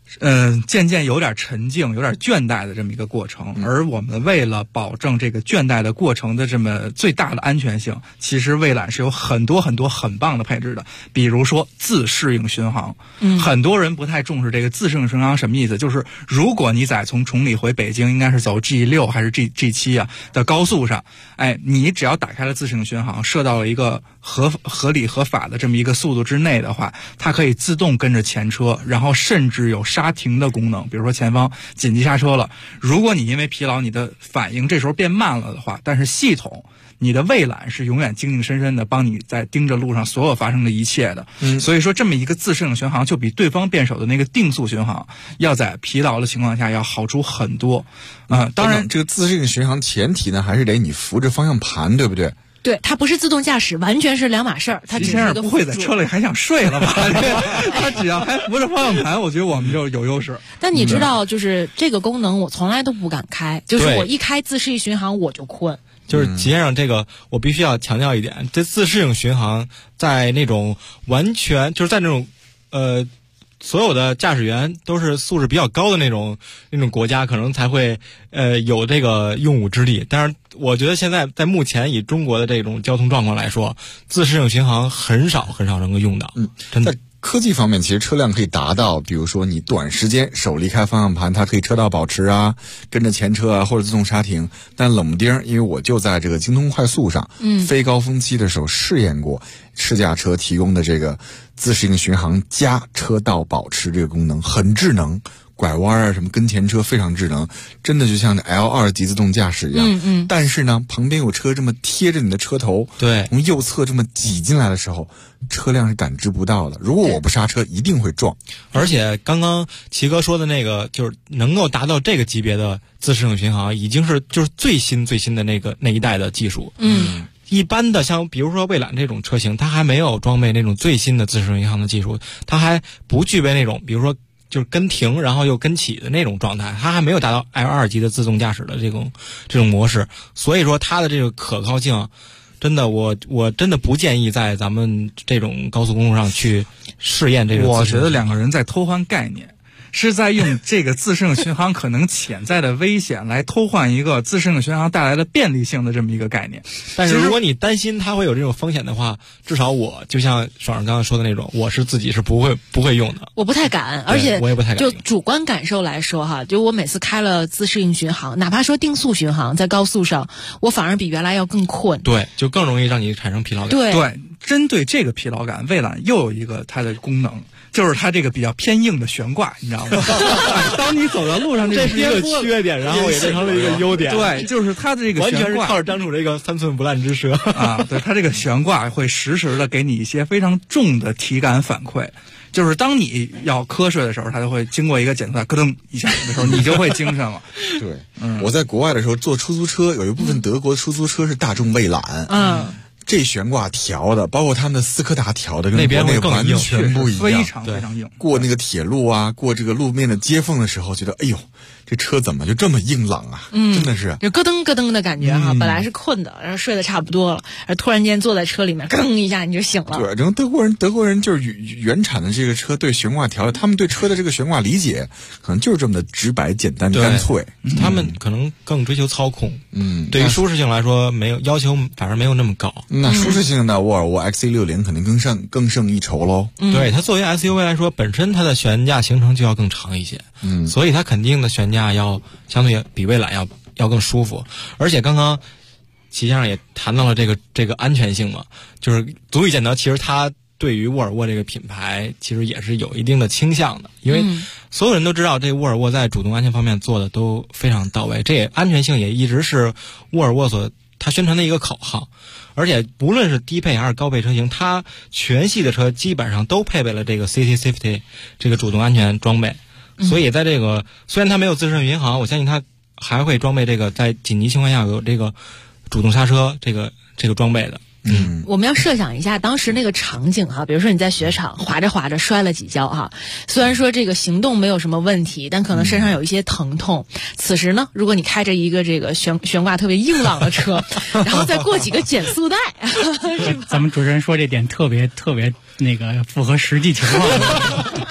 渐渐有点沉静、有点倦怠的这么一个过程。而我们为了保证这个倦怠的过程的这么最大的安全性，其实蔚揽是有很多很多很棒的配置的。比如说自适应巡航，很多人不太重视这个自适应巡航什么意思？就是如果你在从崇礼回北京，应该是走 G6 还是 G7 啊的高速上，你只要打开了自适应巡航，设到了一个合理合法的这么一个速度之内的话，它可以自动跟着前车，然后甚至有刹停的功能。比如说前方紧急刹车了，如果你因为疲劳你的反应这时候变慢了的话，但是系统你的蔚揽是永远精精深深的帮你在盯着路上所有发生的一切的。所以说这么一个自适应巡航就比对方辩手的那个定速巡航要在疲劳的情况下要好出很多。当然这个自适应巡航前提呢还是得你扶着方向盘，对不对？ 对，它不是自动驾驶，完全是两码事儿。他只是先生不会在车里还想睡了吧？他只要还扶着方向盘，我觉得我们就有优势。 但你知道，就是这个功能我从来都不敢开，就是我一开自适应巡航我就困。 就是齐先生，这个我必须要强调一点，这自适应巡航在那种完全就是在那种所有的驾驶员都是素质比较高的那种国家，可能才会有这个用武之地。但是我觉得现在在目前以中国的这种交通状况来说，自适应巡航很少能够用到。真的。 科技方面，其实车辆可以达到，比如说你短时间手离开方向盘，它可以车道保持啊，跟着前车啊，或者自动刹停。但冷不丁，因为我就在这个京通快速上，非高峰期的时候试验过试驾车提供的这个自适应巡航加车道保持这个功能，很智能。拐弯啊，什么跟前车非常智能，真的就像 L2 级自动驾驶一样。但是呢，旁边有车这么贴着你的车头， 对， 从右侧这么挤进来的时候，车辆是感知不到的。如果我不刹车，一定会撞。 而且刚刚齐哥说的那个，就是能够达到这个级别的自适应巡航，已经是就是最新的那一代的技术。一般的像比如说蔚揽这种车型，它还没有装备那种最新的自适应巡航的技术，它还不具备那种比如说就是跟停然后又跟起的那种状态，它还没有达到 L2 级的自动驾驶的这种模式。所以说它的这个可靠性真的，我真的不建议在咱们这种高速公路上去试验这个。 我觉得两个人在偷换概念，是在用这个自适应巡航可能潜在的危险来偷换一个自适应巡航带来的便利性的这么一个概念。 但是如果你担心它会有这种风险的话，至少我就像爽刚刚说的那种，我是自己是不会用的。 我不太敢，而且我也不太敢。 就主观感受来说哈，就我每次开了自适应巡航，哪怕说定速巡航，在高速上，我反而比原来要更困。 对，就更容易让你产生疲劳感。 对， 针对这个疲劳感，蔚揽又有一个它的功能。就是它这个比较偏硬的悬挂，你知道吗？当你走到路上， 这是一个缺点，然后也变成了一个优点。 对，就是它的这个悬挂完全是靠着张楚这个3寸不烂之舌啊！对，它这个悬挂会实时的给你一些非常重的体感反馈。就是当你要瞌睡的时候，它就会经过一个检测，咯噔一下的时候，你就会精神了。 对，我在国外的时候坐出租车，有一部分德国的出租车是大众蔚揽。这悬挂调的，包括他们的斯柯达调的，跟那边完全不一样， 非常非常硬。 过那个铁路啊，过这个路面的接缝的时候，觉得哎呦，这车怎么就这么硬朗啊？真的是就咯噔咯噔的感觉哈。本来是困的，然后睡得差不多了，而突然间坐在车里面，咯噔一下你就醒了。 对，然后德国人就是原产的这个车对悬挂调的，他们对车的这个悬挂理解可能就是这么的直白、简单、干脆。 他们可能更追求操控。对于舒适性来说，没有要求，反而没有那么高。 那舒适性的沃尔沃 XC60 肯定更胜一筹喽。 对，它作为 SUV 来说，本身它的悬架行程就要更长一些，所以它肯定的悬架要相对比蔚揽要更舒服。而且刚刚齐先生也谈到了这个安全性嘛，就是足以见得其实它对于沃尔沃这个品牌其实也是有一定的倾向的，因为所有人都知道这沃尔沃在主动安全方面做的都非常到位，这也安全性也一直是沃尔沃它宣传的一个口号。而且不论是低配还是高配车型，它全系的车基本上都配备了这个 City Safety 这个主动安全装备。所以在这个虽然它没有自适应巡航，我相信它还会装备这个在紧急情况下有这个主动刹车这个装备的。 我们要设想一下当时那个场景哈，比如说你在雪场滑着滑着摔了几跤哈，虽然说这个行动没有什么问题，但可能身上有一些疼痛。此时呢，如果你开着一个这个悬挂特别硬朗的车，然后再过几个减速带， 咱们主持人说这点特别那个符合实际情况。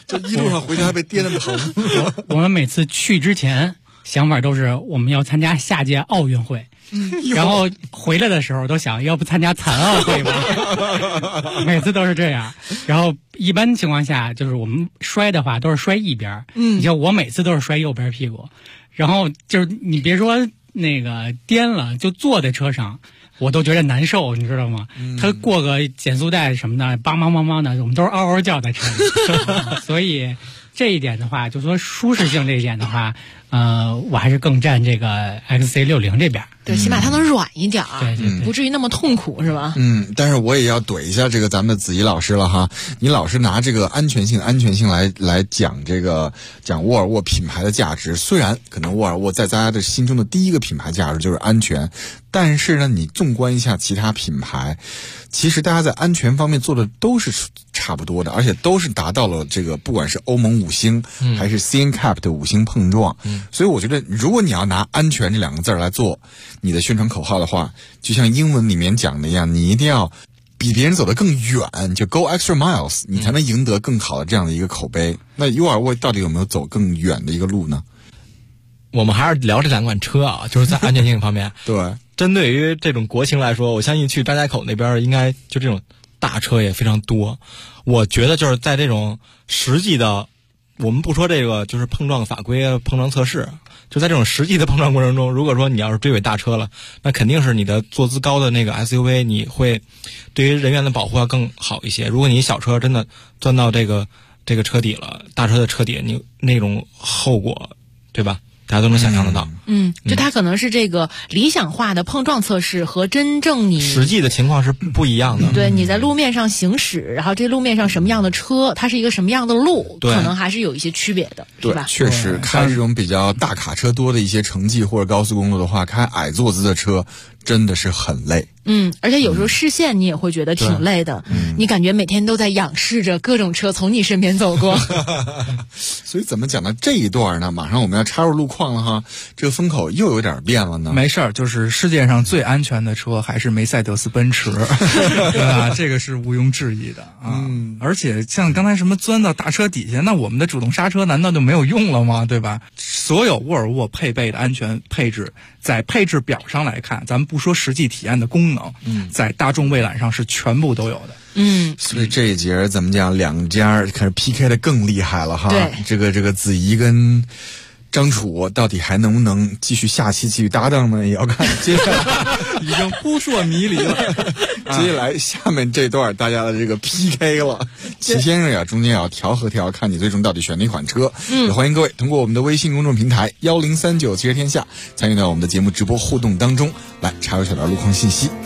就一路上回去还被颠得疼。 我们每次去之前想法都是我们要参加下届奥运会。然后回来的时候都想要不参加残奥会吧，每次都是这样。然后一般情况下就是我们摔的话都是摔一边，你像我每次都是摔右边屁股，然后就是你别说那个颠了，就坐在车上我都觉得难受，你知道吗？他过个减速带什么的，梆梆梆梆的，我们都是嗷嗷叫在车里。所以这一点的话，就说舒适性这一点的话，我还是更占这个 XC60这边。 对，起码它能软一点， 对， 不至于那么痛苦，是吧？ 但是我也要怼一下这个咱们的子怡老师了哈，你老是拿这个安全性来讲讲沃尔沃品牌的价值。虽然可能沃尔沃在大家的心中的第一个品牌价值就是安全，但是呢，你纵观一下其他品牌，其实大家在安全方面做的都是差不多的，而且都是达到了这个不管是欧盟5星还是 CNCAP 的5星碰撞。所以我觉得如果你要拿安全这2个字来做你的宣传口号的话，就像英文里面讲的一样，你一定要比别人走得更远，就 go extra miles， 你才能赢得更好的这样的一个口碑。那沃尔沃到底有没有走更远的一个路呢？ 我们还是聊这2款车啊，就是在安全性方面。 对， 针对于这种国情来说，我相信去张家口那边应该就这种大车也非常多。我觉得就是在这种实际的，我们不说这个就是碰撞法规、碰撞测试，就在这种实际的碰撞过程中，如果说你要是追尾大车了，那肯定是你的坐姿高的那个 SUV， 你会对于人员的保护要更好一些。如果你小车真的钻到这个车底了，大车的车底，你那种后果，对吧？大家都能想象得到。 就它可能是这个理想化的碰撞测试和真正你实际的情况是不一样的。 对，你在路面上行驶，然后这路面上什么样的车，它是一个什么样的路，可能还是有一些区别的， 对是吧？ 确实，开这种比较大卡车多的一些城际或者高速公路的话，开矮坐姿的车真的是很累。 而且有时候视线你也会觉得挺累的，你感觉每天都在仰视着各种车从你身边走过。 所以怎么讲呢？这一段呢，马上我们要插入路况了哈，这个风口又有点变了呢。 没事儿，就是世界上最安全的车还是梅赛德斯奔驰，对吧？这个是毋庸置疑的啊。而且像刚才什么钻到大车底下，那我们的主动刹车难道就没有用了吗？对吧？所有沃尔沃配备的安全配置，在配置表上来看，咱们不说实际体验的功能，在大众蔚揽上是全部都有的。 所以这一节怎么讲，2家开始 PK 的更厉害了哈。 对， 这个子怡跟张楚到底还能不能继续下期继续搭档呢？也要看接下来已经扑朔迷离了。 接下来下面这段大家的这个 PK 了，齐先生呀，中间要调和调，看你最终到底选哪款车。也欢迎各位通过我们的微信公众平台1039汽车天下参与到我们的节目直播互动当中，来插入小点路况信息。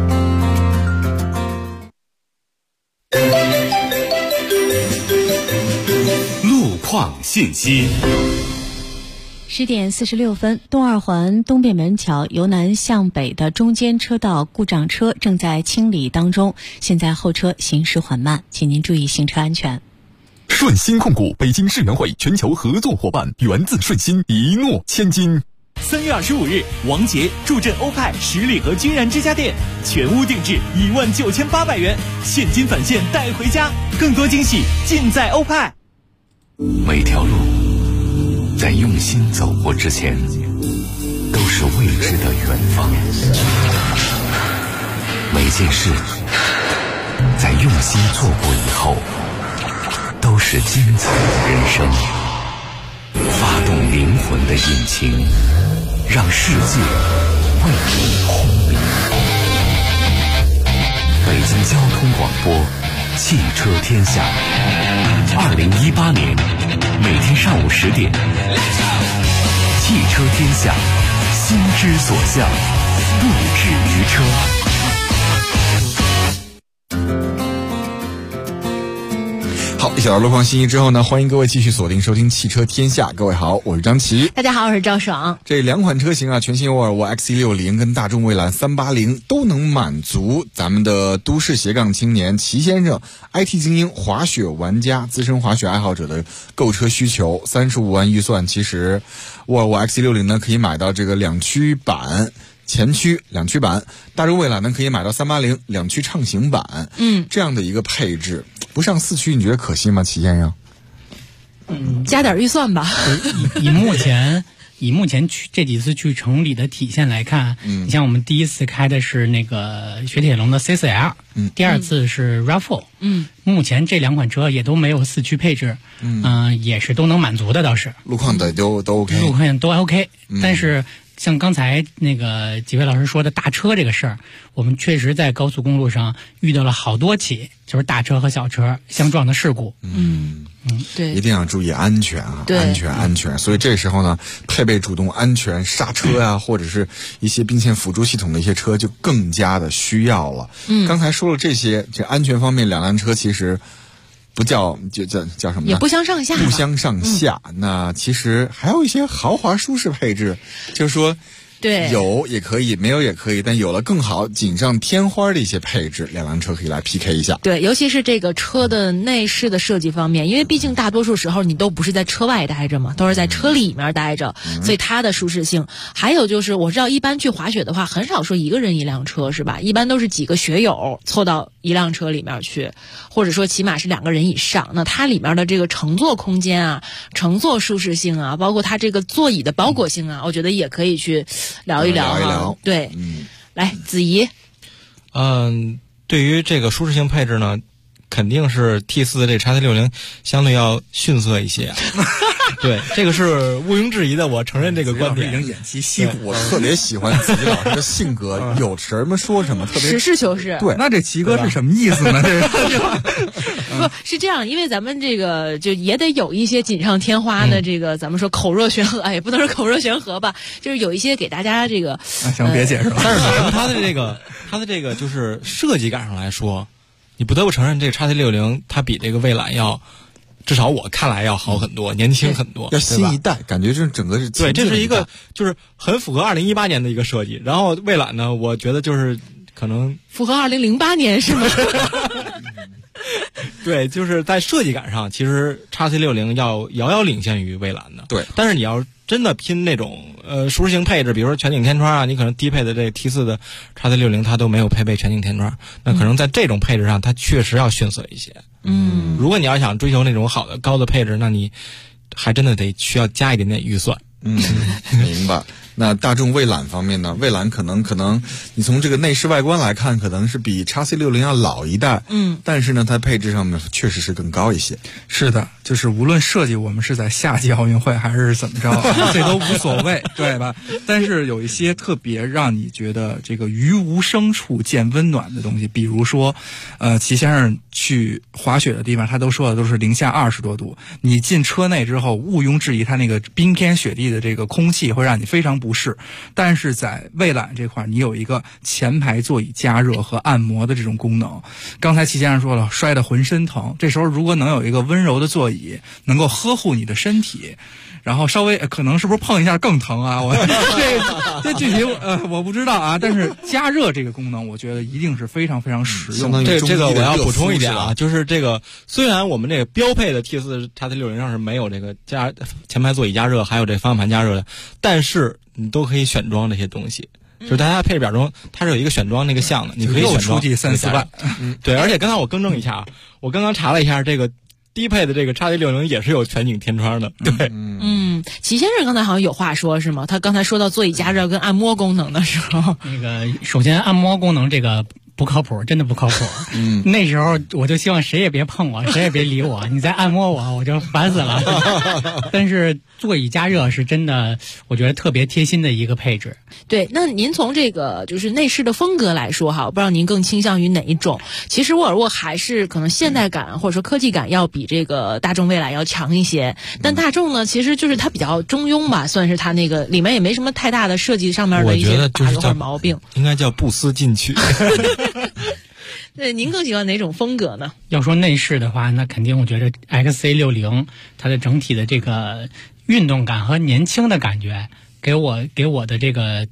路况信息。 10点46分，东二环东便门桥由南向北的中间车道故障车正在清理当中，现在后车行驶缓慢，请您注意行车安全。 顺鑫控股北京世园会全球合作伙伴，源自顺鑫，一诺千金。 3月25日，王杰助阵欧派十里河君然之家店，全屋定制19800元，现金返现带回家，更多惊喜尽在欧派。 每条路在用心走过之前，都是未知的远方。每件事在用心做过以后，都是精彩的人生。发动灵魂的引擎，让世界为你轰鸣。北京交通广播，汽车天下。2018年每天上午10点，汽车天下，心之所向，不止于车。 好，一小段路况信息之后呢，欢迎各位继续锁定收听汽车天下。各位好，我是张琪。 大家好，我是赵爽。 这2款车型啊，全新沃尔沃 XC60 跟大众蔚揽380都能满足咱们的都市斜杠青年齐先生、IT 精英、滑雪玩家、资深滑雪爱好者的购车需求。35万预算，其实沃尔沃 XC60 呢可以买到这个2驱版。前驱2驱版，大众蔚揽呢可以买到380 2驱畅行版，这样的一个配置，不上4驱你觉得可惜吗，齐先生？ 加点预算吧。 以目前这几次去崇礼的体现来看，你像我们第一次开的是那个雪铁龙的 C4L，第二次是 RAV4，目前这两款车也都没有4驱配置，也是都能满足的，倒是路况的都 OK， 路况都 OK，但是像刚才那个几位老师说的大车这个事儿，我们确实在高速公路上遇到了好多起就是大车和小车相撞的事故。 对， 一定要注意安全啊，安全。所以这时候呢，配备主动安全刹车啊，或者是一些并线辅助系统的一些车就更加的需要了。刚才说了这些，这安全方面两辆车其实不叫叫什么呢？ 也不相上下， 不相上下。那其实还有一些豪华舒适配置，就是说。 对， 有也可以，没有也可以，但有了更好、锦上添花的一些配置，两辆车可以来 PK 一下。 对，尤其是这个车的内饰的设计方面，因为毕竟大多数时候你都不是在车外待着嘛，都是在车里面待着，所以它的舒适性。还有就是，我知道一般去滑雪的话，很少说一个人一辆车，是吧？一般都是几个雪友凑到一辆车里面去，或者说起码是2个人以上。那它里面的这个乘坐空间啊、乘坐舒适性啊，包括它这个座椅的包裹性啊，我觉得也可以去聊一聊。对，来子怡。 对于这个舒适性配置呢，肯定是 T4 的这 XT60 相对要逊色一些。对，这个是毋庸置疑的，我承认这个观点。 已经偃旗息鼓了。 我特别喜欢子怡老师的性格，有什么说什么，特别实事求是。 对， 那这齐哥是什么意思呢？ 不是这样，因为咱们这个就也得有一些锦上添花的这个，咱们说口若悬河，也不能说口若悬河吧，就是有一些给大家这个。 行，别解释了。 但是从它的这个就是设计感上来说，你不得不承认，这个 XT60 它比这个蔚揽要。至少我看来要好很多，年轻很多， 要新一代，感觉这整个是对，这是一个就是很符合2018年的一个设计。然后蔚揽呢，我觉得就是可能符合2008年是吗？ 对，就是在设计感上，其实 XT60 要遥遥领先于蔚揽的。 对， 但是你要真的拼那种舒适性配置，比如说全景天窗啊，你可能低配的这 T4 的 XT60 它都没有配备全景天窗，那可能在这种配置上它确实要逊色一些。如果你要想追求那种好的高的配置，那你还真的得需要加一点点预算。 明白。那大众蔚揽方面呢？蔚揽可能你从这个内饰外观来看，可能是比 XC60 要老一代，但是呢，它配置上面确实是更高一些。 是的，就是无论设计我们是在夏季奥运会还是怎么着，这都无所谓，对吧？但是有一些特别让你觉得这个于无声处见温暖的东西，比如说，齐先生去滑雪的地方，他都说的都是零下20多度，你进车内之后，毋庸置疑，它那个冰天雪地的这个空气会让你非常不适。但是在蔚揽这块，你有一个前排座椅加热和按摩的这种功能。刚才齐先生说了，摔得浑身疼，这时候如果能有一个温柔的座椅，能够呵护你的身体，然后稍微可能是不是碰一下更疼啊？我这具体我不知道啊。但是加热这个功能，我觉得一定是非常非常实用。 这个我要补充一点啊，就是这个虽然我们这个标配的 T4 XT60 上是没有这个前排座椅加热，还有这方向盘加热的，但是你都可以选装这些东西。就是大家配置表中，它是有一个选装那个项的，你可以选装 3-4万。 对，而且刚才我更正一下，我刚刚查了一下，这个低配的这个 XT60 也是有全景天窗的。对， 齐先生刚才好像有话说是吗？他刚才说到座椅加热跟按摩功能的时候， 那个首先按摩功能这个不靠谱，真的不靠谱。那时候我就希望谁也别碰我，谁也别理我，你再按摩我就烦死了。但是座椅加热是真的，我觉得特别贴心的一个配置。 对，那您从这个就是内饰的风格来说哈，我不知道您更倾向于哪一种。其实沃尔沃还是可能现代感或者说科技感要比这个大众蔚揽要强一些，但大众呢，其实就是它比较中庸吧，算是它那个里面也没什么太大的设计上面的一些 bug 或者毛病， 应该叫不思进取。 对，您更喜欢哪种风格呢？ 要说内饰的话，那肯定我觉得 XC60 它的整体的这个运动感和年轻的感觉，给我的这个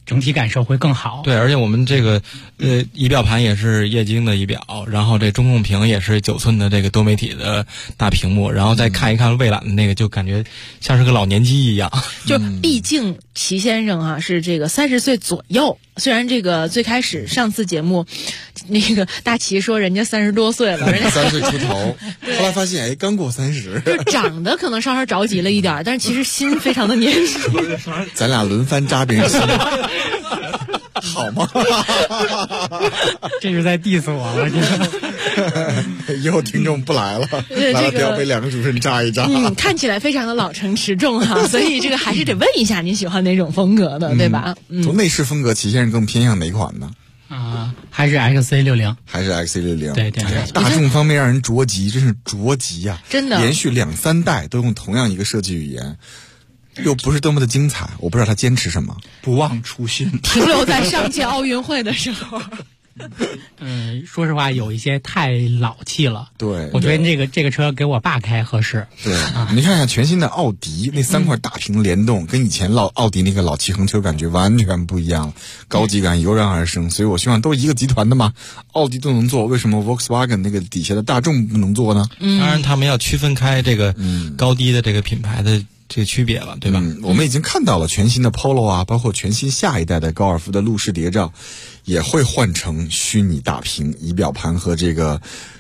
整体感受会更好。 对，而且我们这个仪表盘也是液晶的仪表，然后这中控屏也是9寸的这个多媒体的大屏幕，然后再看一看蔚揽的那个，就感觉像是个老年机一样。 就毕竟齐先生是这个30岁左右，虽然这个最开始上次节目那个大齐说人家30多岁了，人家 30岁出头，后来发现刚过30， 就长得可能稍稍着急了一点，但是其实心非常的年轻。 咱俩轮番扎别人心。好吗？ 这是在 diss 我了， 以后听众不来了，来了都要被2个主持人扎一扎。 看起来非常的老成持重哈，所以这个还是得问一下你喜欢哪种风格的，对吧？ 从内饰风格，齐先生更偏向哪款呢？ 还是 XC60， 还是 XC60。 对对对， 大众方面让人着急，真是着急呀！ 真的， 连续2、3代都用同样一个设计语言。又不是多么的精彩，我不知道他坚持什么， 不忘初心， 停留在上届奥运会的时候。 说实话，有一些太老气了。 对， 我觉得这个车给我爸开合适。 对，你看看全新的奥迪那3块大屏联动，跟以前奥迪那个老气横秋感觉完全不一样了，高级感油然而生。所以我希望都是一个集团的嘛，奥迪都能做，为什么 Volkswagen 那个底下的大众不能做呢？ 当然，他们要区分开这个高低的这个品牌的这个区别了，对吧？ 我们已经看到了全新的 Polo 啊，包括全新下一代的高尔夫的路试谍照，也会换成虚拟大屏仪表盘和这个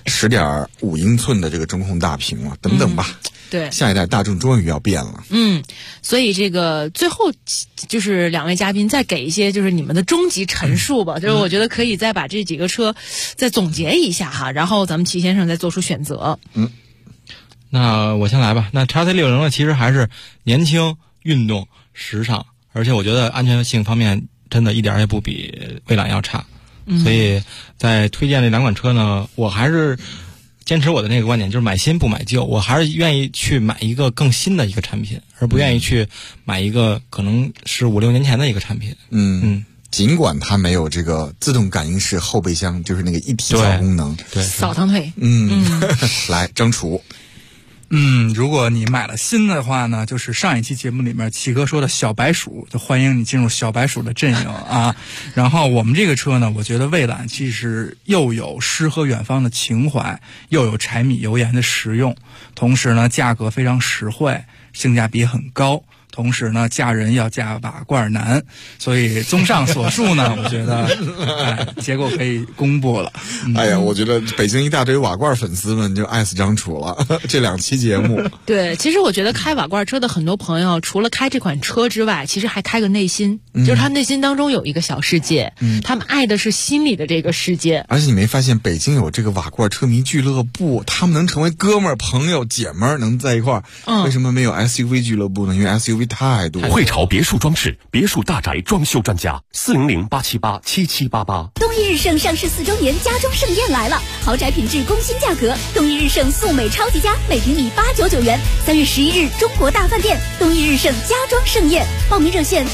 10.5英寸的这个中控大屏了，等等吧。 对， 下一代大众终于要变了。 所以这个最后就是2位嘉宾再给一些就是你们的终极陈述吧，就是我觉得可以再把这几个车再总结一下哈，然后咱们齐先生再做出选择。 那我先来吧。那 XC60呢，其实还是年轻、运动、时尚，而且我觉得安全性方面真的一点也不比蔚揽要差。所以在推荐这2款车呢，我还是坚持我的那个观点，就是买新不买旧。我还是愿意去买一个更新的一个产品，而不愿意去买一个可能是5、6年前的一个产品。 尽管它没有这个自动感应式后备箱，就是那个一体扫功能， 对， 扫堂腿。 来，张楚。 如果你买了新的话呢，就是上一期节目里面齐哥说的小白鼠，就欢迎你进入小白鼠的阵营啊。然后我们这个车呢，我觉得蔚揽其实又有诗和远方的情怀，又有柴米油盐的实用，同时呢价格非常实惠，性价比很高。同时呢，嫁人要嫁瓦罐男，所以综上所述呢，我觉得，结果可以公布了。 哎呀，我觉得北京一大堆瓦罐粉丝们就爱死张楚了。这2期节目， 对，其实我觉得开瓦罐车的很多朋友，除了开这款车之外，其实还开个内心，就是他内心当中有一个小世界，他们爱的是心里的这个世界。 而且你没发现北京有这个瓦罐车迷俱乐部，他们能成为哥们儿、朋友、姐们儿，能在一块儿。为什么没有 SUV 俱乐部呢？因为 SUV太多。 汇潮别墅装饰，别墅大宅装修专家，400-878-7788。 东一日盛上市4周年家装盛宴来了，豪宅品质工薪价格，东一日盛素美超级家，每平米899元。3月11日，中国大饭店东一日盛家装盛宴，报名热线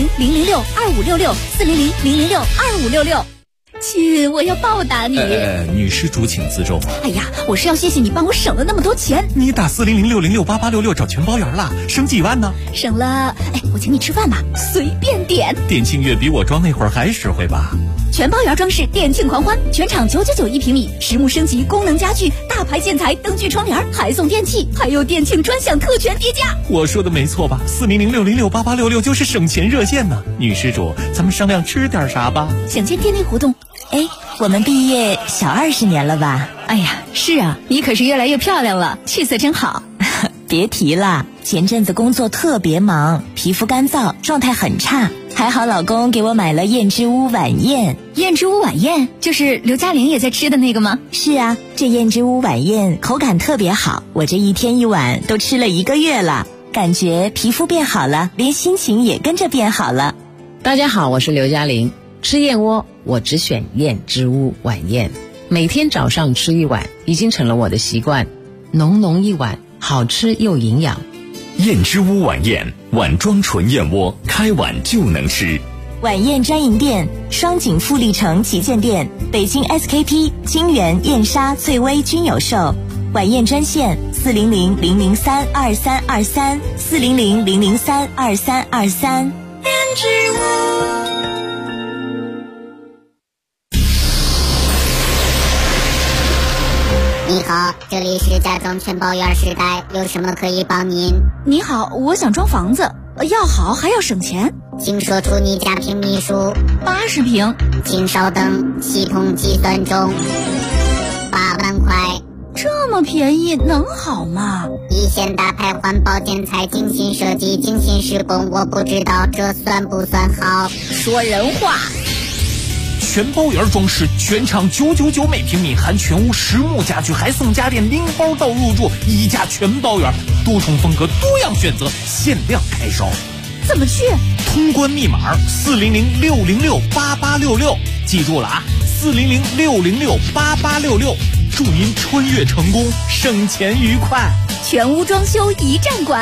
400-006-2566，400-006-2566。亲，我要报答你。 女施主请自重。 哎呀，我是要谢谢你帮我省了那么多钱。 你打400-606-8866找全包圆了，省几万呢？ 省了，我请你吃饭吧，随便点。 店庆月比我装那会儿还实惠吧？ 全包圆装饰店庆狂欢，全场999一平米，实木升级，功能家具，大牌建材，灯具窗帘，还送电器，还有店庆专享特权叠加。 我说的没错吧？400-606-8866就是省钱热线呢。女施主，咱们商量吃点啥吧？ 想见店内活动。 我们毕业小20年了吧？ 哎呀，是啊，你可是越来越漂亮了，气色真好。 别提了，前阵子工作特别忙，皮肤干燥，状态很差。还好老公给我买了燕之屋晚宴。 燕之屋晚宴就是刘嘉玲也在吃的那个吗？ 是啊，这燕之屋晚宴口感特别好，我这一天一碗都吃了1个月了，感觉皮肤变好了，连心情也跟着变好了。 大家好，我是刘嘉玲。吃燕窝我只选燕之屋晚宴，每天早上吃1碗已经成了我的习惯，浓浓一碗，好吃又营养。 燕之屋晚宴，碗装纯燕窝，开碗就能吃。 晚宴专营店：双井富力城旗舰店、北京 SKP、金源、燕莎、翠微均有售。晚宴专线400-003-2323，400-003-2323。 之屋。 你好，这里是家装全包圆时代，有什么可以帮您？ 你好，我想装房子，要好还要省钱， 请说出你家平米数。 80平。 请稍等，系统计算中。8万块。 这么便宜能好吗？ 一线大牌环保建材，精心设计，精心施工，我不知道这算不算好。 说人话。 全包圆装饰，全场999每平米，含全屋实木家具，还送家电拎包到入住，1家全包圆，多重风格，多样选择，限量开烧。 怎么去？ 通关密码400-606-8866，记住了啊，400-606-8866，祝您穿越成功，省钱愉快。 全屋装修一站管。